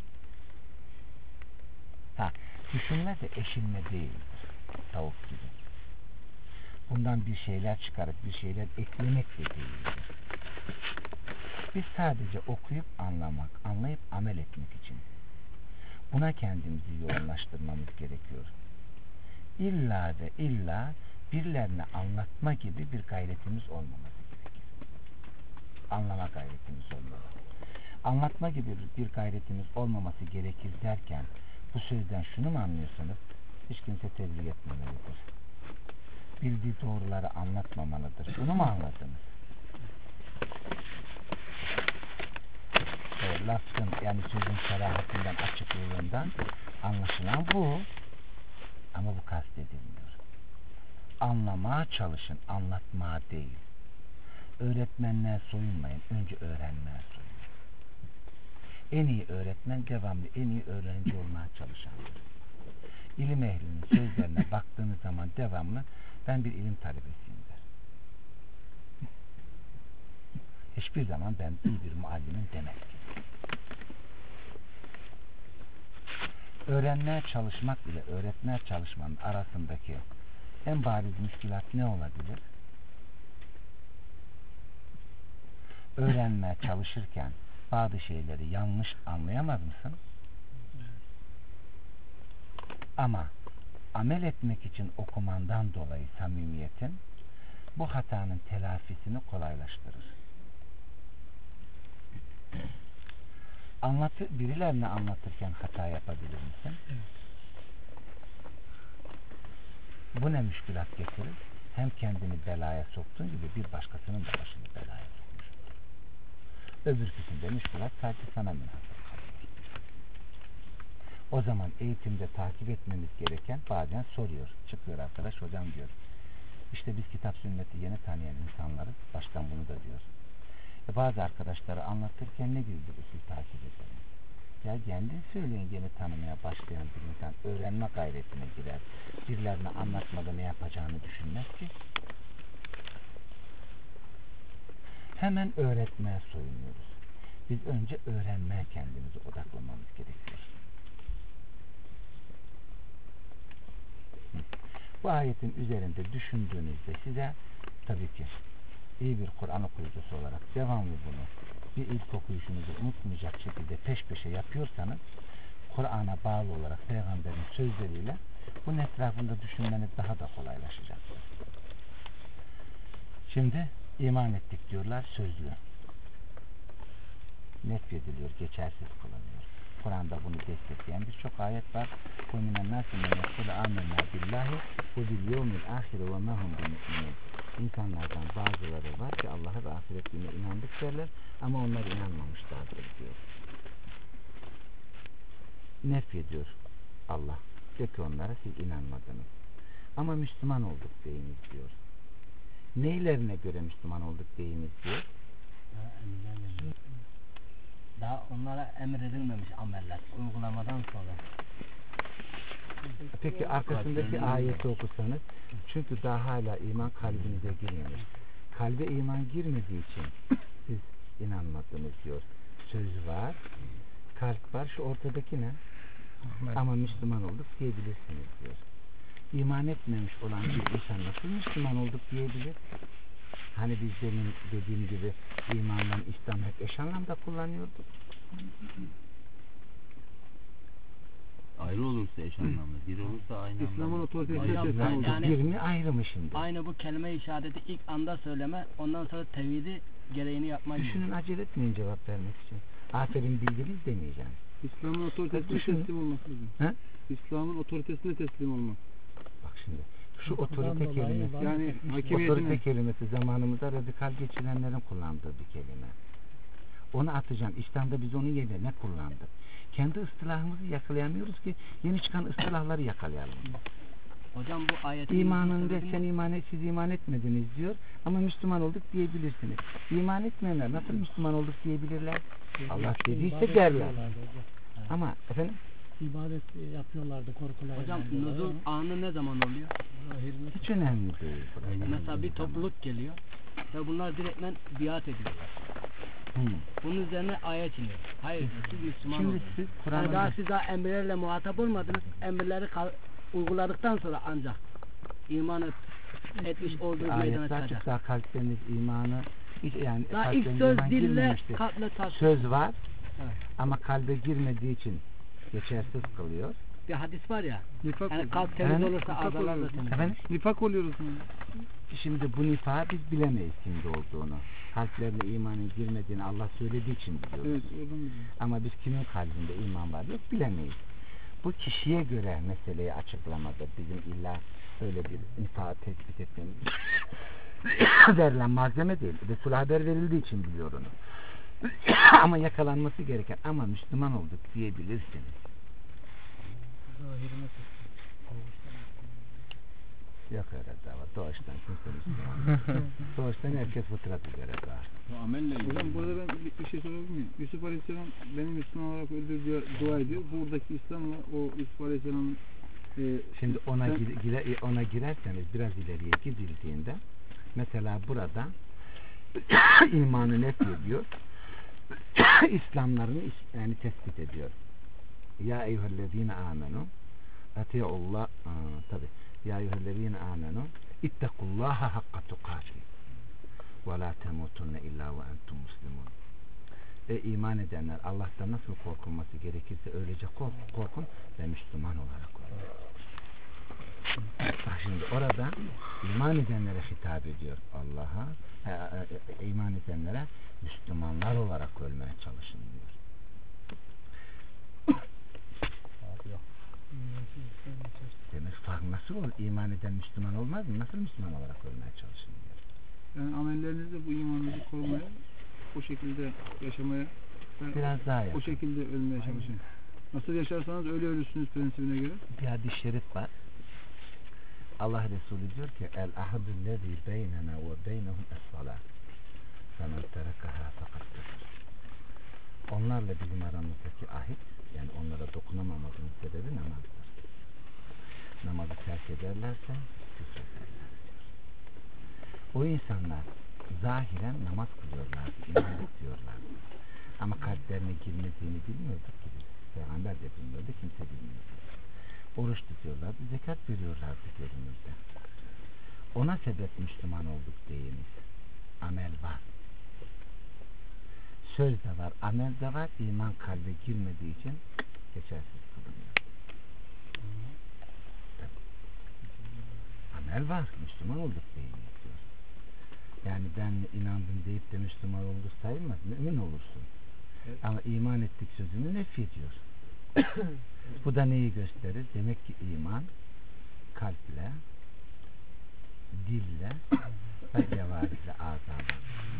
Düşünme de eşinme değildir. Tavuk gibi. Bundan bir şeyler çıkarıp bir şeyler eklemek de değildir. Biz sadece okuyup anlamak, anlayıp amel etmek için buna kendimizi yoğunlaştırmamız gerekiyor. İlla ve illa birilerine anlatma gibi bir gayretimiz olmaması gerekir. Anlama gayretimiz olmalı. Anlatma gibi bir gayretimiz olmaması gerekir derken bu sözden şunu mu anlıyorsunuz? Hiç kimse tebliğ etmemelidir. Bildiği doğruları anlatmamalıdır. Bunu mu anladınız? Lafzın yani sözün sarahatinden, açıklığından anlaşılan bu. Ama bu kastedilmiyor. Anlamaya çalışın, anlatmaya değil. Öğretmenler soyunmayın, önce öğrenmeye soyunun. En iyi öğretmen devamlı en iyi öğrenci olmaya çalışandır. İlim ehlinin sözlerine baktığınız zaman devamlı ben bir ilim talebesiyim der. Hiçbir zaman ben iyi bir muallimim demez ki. Öğrenmeye çalışmak ile öğretmeye çalışmanın arasındaki en bariz müşkülat ne olabilir? Öğrenmeye çalışırken bazı şeyleri yanlış anlayamaz mısın? Ama amel etmek için okumandan dolayı samimiyetin bu hatanın telafisini kolaylaştırır. Birilerine anlatırken hata yapabilir misin? Evet. Bu ne müşkülat getirir? Hem kendini belaya soktuğun gibi bir başkasının da başını belaya sokmuş. Öbürküsünde müşkülat sadece sana münhasır kalıyor. O zaman eğitimde takip etmemiz gereken bazen soruyor. Çıkıyor arkadaş, hocam diyor. İşte biz kitap sünneti yeni tanıyan insanlarız. Başkan bunu da diyor. Bazı arkadaşları anlatırken ne gibi bir usul takip edelim? Ya kendi söyleyin yeni tanımaya başlayan bir insan öğrenme gayretine girer. Birilerine anlatmada ne yapacağını düşünmez ki. Hemen öğretmeye soyunuyoruz. Biz önce öğrenmeye kendimizi odaklamamız gerekiyor. Bu ayetin üzerinde düşündüğünüzde size tabii ki iyi bir Kur'an okuyucusu olarak devamlı bunu bir ilk okuyuşunuzu unutmayacak şekilde peş peşe yapıyorsanız Kur'an'a bağlı olarak Peygamberin sözleriyle bunun etrafında düşünmeniz daha da kolaylaşacaktır. Şimdi iman ettik diyorlar, sözlü. Nefyediliyor, geçersiz kılınıyor. Kur'an'da bunu destekleyen birçok ayet var. وَمِنَ النَّاسِ مَنْ يَقُولُ آمَنَّا بِاللّٰهِ وَبِالْيَوْمِ الْآخِرِ وَمَا هُمْ بِمُؤْمِنِينَ. İnsanlardan bazıları var ki Allah'a ve ahiret gününe inandık derler ama onlar inanmamışlardır diyor. Nefyediyor Allah. De ki onlara siz inanmadınız. Ama Müslüman olduk deyiniz diyor. Neylerine göre Müslüman olduk deyiniz diyor? Daha onlara emredilmemiş ameller uygulamadan sonra. Peki arkasındaki ayeti okusanız, çünkü daha hala iman kalbinize girmemiş. Kalbe iman girmediği için siz inanmadınız diyor. Söz var, kalp var, şu ortadaki ne? Ama Müslüman olduk diyebilirsiniz diyor. İman etmemiş olan bir insan nasıl Müslüman olduk diyebilir? Hani biz demin dediğim gibi imanla İslam hep eş anlamda kullanıyorduk. Ayrı olursa eş anlamlı, bir olursa aynı anlamda. İslam'ın otoritesi yani bir mi ayrı mı şimdi? Aynı bu kelime-i şehadeti ilk anda söyleme, ondan sonra tevhidi gereğini yapmak. Düşünün, acele etmeyin cevap vermek için. Aferin bildiniz demeyeceğim. İslam'ın otoritesine teslim olmak lazım. İslam'ın otoritesine teslim olmak. Bak şimdi şu otorite kelimesi, yani otorite kelimesi zamanımızda radikal geçirenlerin kullandığı bir kelime. Onu atacağım. İslam'da biz onun yerine ne kullandık? Kendi ıstılahımızı yakalayamıyoruz ki yeni çıkan ıstılahları yakalayalım. Hocam bu ayetin İmanında siz iman etmediniz diyor ama Müslüman olduk diyebilirsiniz. İman etmeyenler nasıl Müslüman olduk diyebilirler? Allah dediyse derler. Ama efendim ibadet yapıyorlardı korkular. Hocam nuzul anı ne zaman oluyor? Hiç önemli değil. Mesela bir topluluk geliyor ve bunlar direktmen biat ediyorlar. Bunun üzerine ayet iniyor. Hayır, siz Müslüman Şimdi oldunuz. siz Yani Kur'an'ın daha siz daha emirlerle muhatap olmadınız. Emirleri uyguladıktan sonra ancak iman etmiş olduğunuz meydana ayetler çıkacak. açık, daha kalpleriniz imanı hiç yani Daha ilk kalplerinize söz iman dille, girmemiştir. kalple tasdik. Söz var Evet. ama kalbe girmediği için geçersiz kılıyor. Bir hadis var ya. Nifak Yani oluyor. kalp temiz Efendim? olursa Nifak azalar da oluyor. temiz. Efendim? Nifak oluyoruz. Şimdi bu nifakı biz bilemeyiz kimde olduğunu. Kalplerine imanın girmediğini Allah söylediği için biliyoruz. Evet, oradan biliyorum. Ama biz kimin kalbinde iman var yok bilemeyiz. Bu kişiye göre meseleyi açıklamadır. Bizim illa böyle bir nifakı tespit etmemiz verilen malzeme değil. Resul'a haber verildiği için biliyor onu. Ama yakalanması gereken ama Müslüman olduk diyebilirsiniz. Yok öyle dava. Doğuştan kimse Müslüman. Doğuştan herkes fıtrat üzere doğar. Amelle Hocam burada ben bir şey sorabilir miyim? Yusuf Aleyhisselam beni Müslüman olarak öldür diyor, dua ediyor. Buradaki İslam'la o Yusuf Aleyhisselam'ın Şimdi ona girerseniz biraz ileriye gidildiğinde mesela burada imanı nef ediyor. İslamlarını yani tespit ediyor. Ya eyyühellezine amenu ati'ullah tabi ya eyyühellezine amenu ittakullaha hakka tukati ve la temutunne illa ve entum muslimun. İman edenler Allah'tan nasıl korkulması gerekirse öylece korkun ve Müslüman olarak olun. Bak şimdi orada iman edenlere hitap ediyor Allah'a, iman edenlere Müslümanlar olarak ölmeye çalışın diyor. Demek fark nasıl olur? İman eden Müslüman olmaz mı? Nasıl Müslüman olarak ölmeye çalışın diyor. yani amellerinizle bu imanınızı korumaya, o şekilde yaşamaya, Biraz daha o yakın. şekilde ölmeye çalışın. Nasıl yaşarsanız öyle ölürsünüz prensibine göre. Bir hadis-i şerif var. Allah Resulü diyor ki el ahadullezî beynena ve beynehum es-salâh femen terekaha fakat kafir. Onlarla bizim aramızdaki ahit, yani onlara dokunamamamızın sebebi namazdır. Namazı terk ederlerse küfrederler. O insanlar zahiren namaz kılıyorlardı, inandık diyorlardı. Ama kalplerine girmediğini bilmiyorduk ki biz. Peygamber de bilmiyordu, kimse bilmiyordu. Oruç tutuyorlardı, zekat veriyorlardı görünürde. Ona sebep Müslüman olduk deyiniz. Amel var. Söz de var, amel de var. İman kalbe girmediği için geçersiz kılınıyor. Amel var, Müslüman olduk deyiniz diyor. Yani ben inandım deyip de Müslüman olduk sayılmaz. Mümin olursun. Evet. Ama iman ettik sözünü nef ediyor. Bu da neyi gösterir? Demek ki iman kalple, dille ve cevarihle azalar.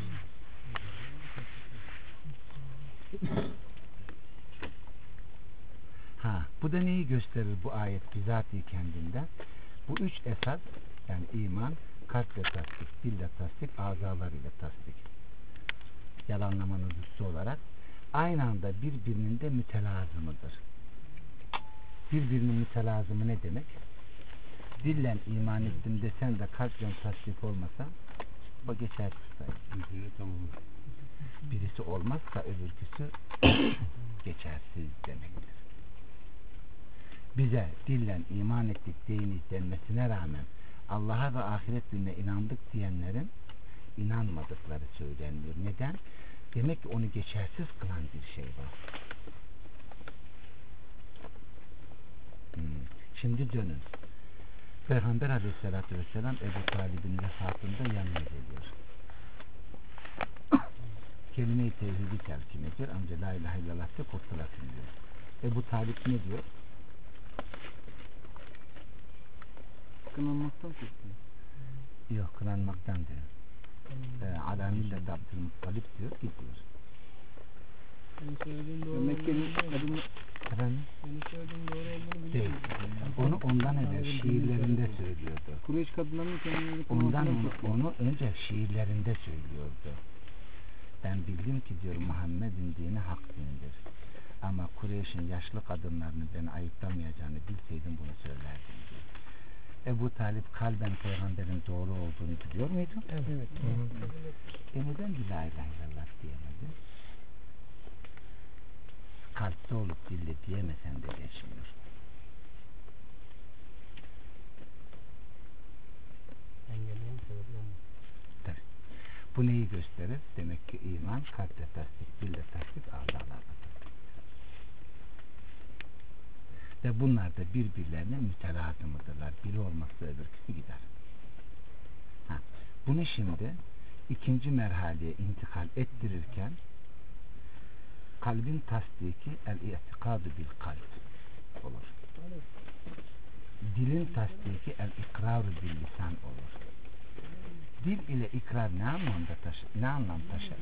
Bu da neyi gösterir bu ayet bizatihi kendinden? Bu üç esas, yani iman, kalple tasdik, dille tasdik, azalar ile tasdik. Yalanlamanın zıttı olarak aynı anda birbirinin de mütelazımıdır. Birbirinin mütelazımı ne demek? Dillen iman ettim desen de kalple tasdik olmasa o geçersiz sayılır. Birisi olmazsa öbürküsü geçersiz demektir. Bize dillen iman ettik deyiniz denmesine rağmen Allah'a ve ahiret gününe inandık diyenlerin inanmadıkları söylenmiyor. Neden? Demek ki onu geçersiz kılan bir şey var. Şimdi dönün. Peygamber Aleyhisselatü Vesselam Ebu Talib'in vefatında yanına geliyor. Kelime-i tevhidi telkin ediyor. Amca la ilahe illallah de kurtulasın diyor. Ebu Talip ne diyor? Kınanmaktan korkuyor. Yok, kınanmaktan diyor. Ala millet Abdülmuttalip diyor, gidiyor. Mekke'nin adını Efendim? Değil. Onu ondan evvel şiirlerinde söylüyordu. Kureyş kadınlarının kendini Onu önce şiirlerinde söylüyordu. Ben bildim ki diyor Muhammed'in dini hak dindir. Ama Kureyş'in yaşlı kadınlarını beni ayıplamayacağını bilseydim bunu söylerdim diyor. Ebu Talip kalben peygamberin doğru olduğunu biliyor muydu? Evet. Neden bir la ilahe illallah diyemedi? Kalpte olup dille diyemesen de geçmiyor. Tabii. Bu neyi gösterir? Demek ki iman kalpte tasdik, dille tasdik, azalarla tasdik. Ve bunlar da birbirlerine mütelazımıdırlar. Biri olmazsa öbürküsü gider. Bunu şimdi ikinci merhaleye intikal ettirirken kalbin tasdiki el-i'tikadu bil kalb olur. Dilin tasdiki el-ikraru bil lisan olur. Dil ile ikrar ne anlam taşır?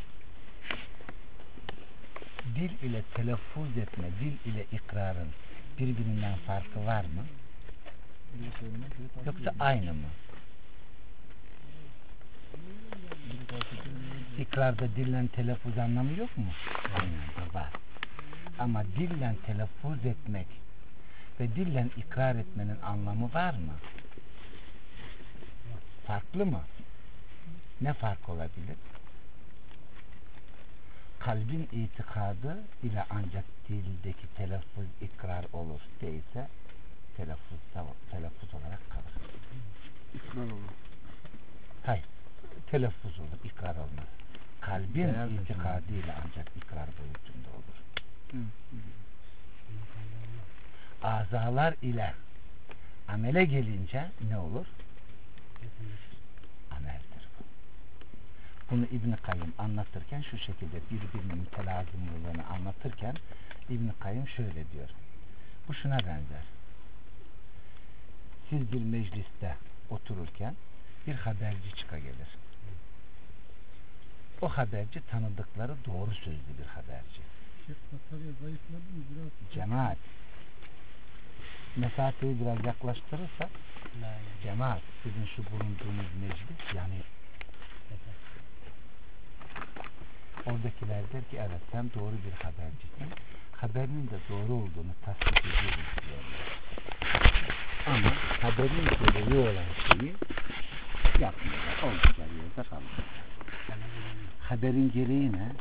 Dil ile telaffuz etme, dil ile ikrarın birbirinden farkı var mı? Yoksa aynı mı? İkrarda dillen telaffuz anlamı yok mu? Aynen var. Ama dillen telaffuz etmek ve dillen ikrar etmenin anlamı var mı? Farklı mı? Ne fark olabilir? Kalbin itikadı ile ancak dildeki telaffuz ikrar olur değilse telaffuz olarak kalır. İkrar olur. Hayır. Telaffuz olur, ikrar olmaz. Kalbin itikadı ile ancak ikrar boyutunda olur. Azalar ile amele gelince ne olur? Ameldir bu. Bunu İbn-i Kayyım anlatırken şu şekilde birbirinin mütelazımlılığını anlatırken İbn-i Kayyım şöyle diyor. Bu şuna benzer. Siz bir mecliste otururken bir haberci çıkagelir. O haberci tanıdıkları doğru sözlü bir haberci. Cemaat mesafeyi biraz yaklaştırırsak cemaat sizin şu bulunduğunuz meclis yanıyor. Oradakiler der ki evet sen doğru bir habercisin. Haberinin de doğru olduğunu tasdik ediyoruz diyorlar. Ama haberin gereği olan şeyi yapmıyorlar. Oldukları yerde kalmıyorlar. Haberin gereği ne?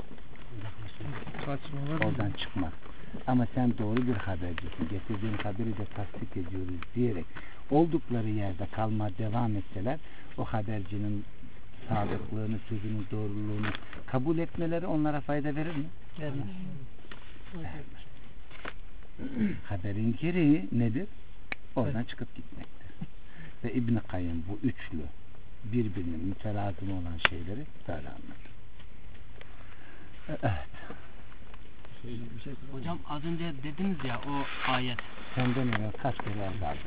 Oradan çıkmak. Ama sen doğru bir habercisin. Getirdiğin haberi de tasdik ediyoruz diyerek oldukları yerde kalmaya devam etseler o habercinin sadıklığını, sözünün doğruluğunu kabul etmeleri onlara fayda verir mi? Vermez. Vermez. Haberin gereği nedir? Oradan çıkıp gitmektir. Ve İbn-i Kayyım bu üçlü birbirinin mütelazım olan şeyleri böyle anlatır. Evet. Hocam az önce dediniz ya o ayet. Senden evvel kaç kere el vardı?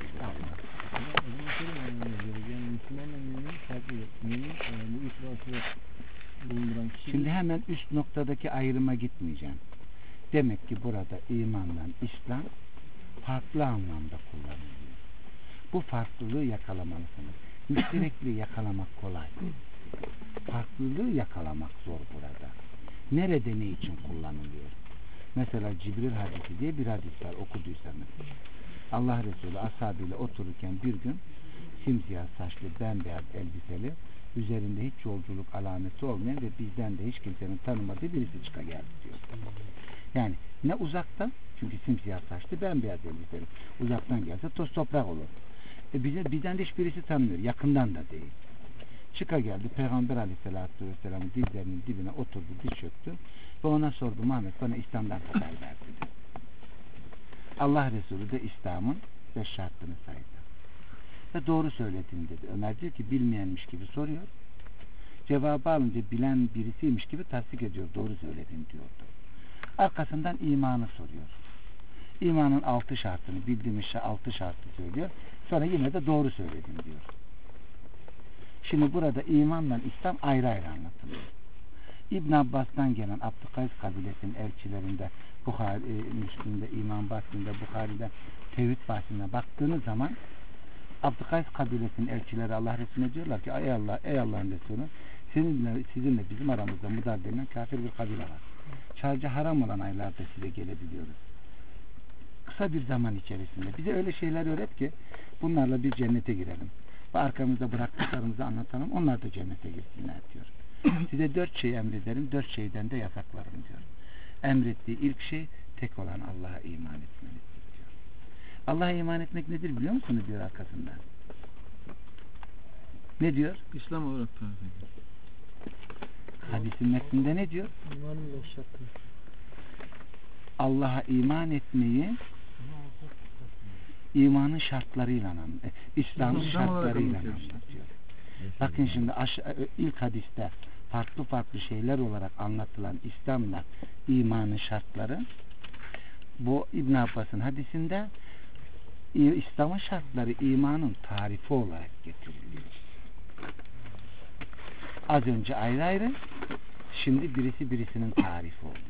Şimdi hemen üst noktadaki ayrıma gitmeyeceğim. Demek ki burada imanla İslam farklı anlamda kullanılıyor. Bu farklılığı yakalamalısınız. Müşterekliği yakalamak kolay. Farklılığı yakalamak zor burada. Nerede ne için kullanılıyor? Mesela Cibril hadisi diye bir hadis var okuduysanız. Allah Resulü ashabıyla otururken bir gün simsiyah saçlı bembeyaz elbiseli üzerinde hiç yolculuk alameti olmayan ve bizden de hiç kimsenin tanımadığı birisi geldi diyor. Yani ne uzaktan çünkü simsiyah saçlı bembeyaz elbiseli uzaktan gelse toz toprak olur. Bizden de hiçbirisi tanımıyor. Yakından da değil. Geldi Peygamber Aleyhisselatü Vesselam'ın dizlerinin dibine oturdu, diz çöktü ve ona sordu Muhammed bana İslam'dan haber ver dedi. Allah Resulü de İslam'ın 5 şartını saydı. Ve doğru söyledin dedi. Ömer diyor ki bilmeyenmiş gibi soruyor. Cevabı alınca bilen birisiymiş gibi tasdik ediyor. Doğru söyledin diyordu. Arkasından imanı soruyor. İmanın 6 şartını bildiğimiz 6 şartı söylüyor. Sonra yine de doğru söyledin diyor. Şimdi burada imanla İslam ayrı ayrı anlatılıyor. İbn Abbas'tan gelen Abdülkays kabilesinin elçilerinde Bukhari, Müslim'de, İman bahsinde, Bukhari'de tevhid bahsine baktığınız zaman Abdülkays kabilesinin elçileri Allah Resulüne diyorlar ki ey Allah'ın Resulü sizinle bizim aramızda Mudar denilen kafir bir kabile var. Sadece haram olan aylarda size gelebiliyoruz. kısa bir zaman içerisinde. Bize öyle şeyler öğret ki bunlarla bir cennete girelim. Ve arkamızda bıraktıklarımızı anlatalım. Onlar da cennete girsinler diyor. Size 4 şey emrederim, 4 şeyden de yasaklarım diyor. Emrettiği ilk şey tek olan Allah'a iman etmenizdir diyor. Allah'a iman etmek nedir biliyor musunuz diyor arkasında. Ne diyor? İslam olarak tarif ediyor. Hadisin metninde ne diyor? Allah'a iman etmeyi imanın şartlarıyla İslam'ın şartlarıyla anlatıyor. Bakın şimdi ilk hadiste farklı şeyler olarak anlatılan İslam'la imanın şartları, bu İbn Abbas'ın hadisinde İslam'ın şartları imanın tarifi olarak getiriliyor. Az önce ayrı ayrı, şimdi birisi birisinin tarifi oluyor.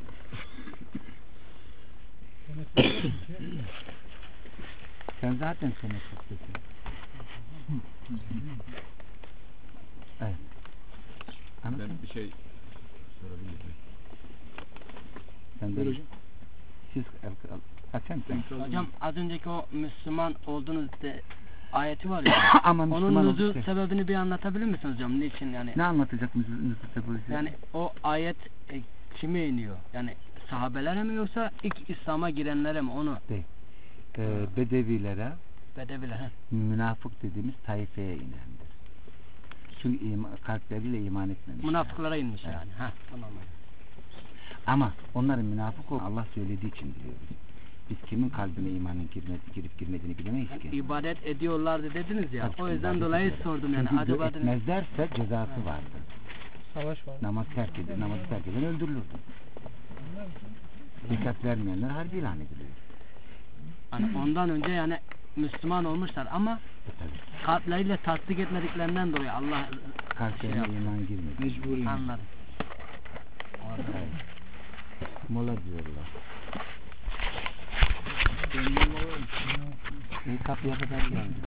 Sen zaten teneffüstesin. Evet. Anladın? Ben bir şey sorabilir miyim? Sen de siz Hocam az önceki o Müslüman olduğunuz de ayeti var ya. Ama Müslüman onun nüzul oldu. sebebini bir anlatabilir misiniz hocam? Niçin yani? Ne anlatacak nüzul sebebi? Yani o ayet kime iniyor? Yani sahabelere mi yoksa ilk İslam'a girenlere mi onu? Değil. Bedevilere, Bedeviler. münafık dediğimiz taifeye inendir. Çünkü kalpleriyle iman etmemişler. Münafıklara inmiş Evet. yani. Ha, tamam. Ama onların münafık olduğunu Allah söylediği için biliyoruz. Biz kimin kalbine imanın girip girmediğini bilemeyiz ki. Yani ibadet ediyorlardı dediniz ya. Tabii, o yüzden ibadet dolayı ediyorlar. sordum yani. Çünkü Acaba dedim, etmezlerse cezası vardı. Savaş var. Namazı terk eden öldürülürdü. Zekat vermeyenler harbi ilan ediliyor. hani ondan önce yani Müslüman olmuşlar ama Tabii. kalpleriyle tasdik etmediklerinden dolayı Allah Kalplerine yaptı. iman girmedi. Mecburi. Anladım. Evet. Mola diyorlar. Kapıya kadar geldi.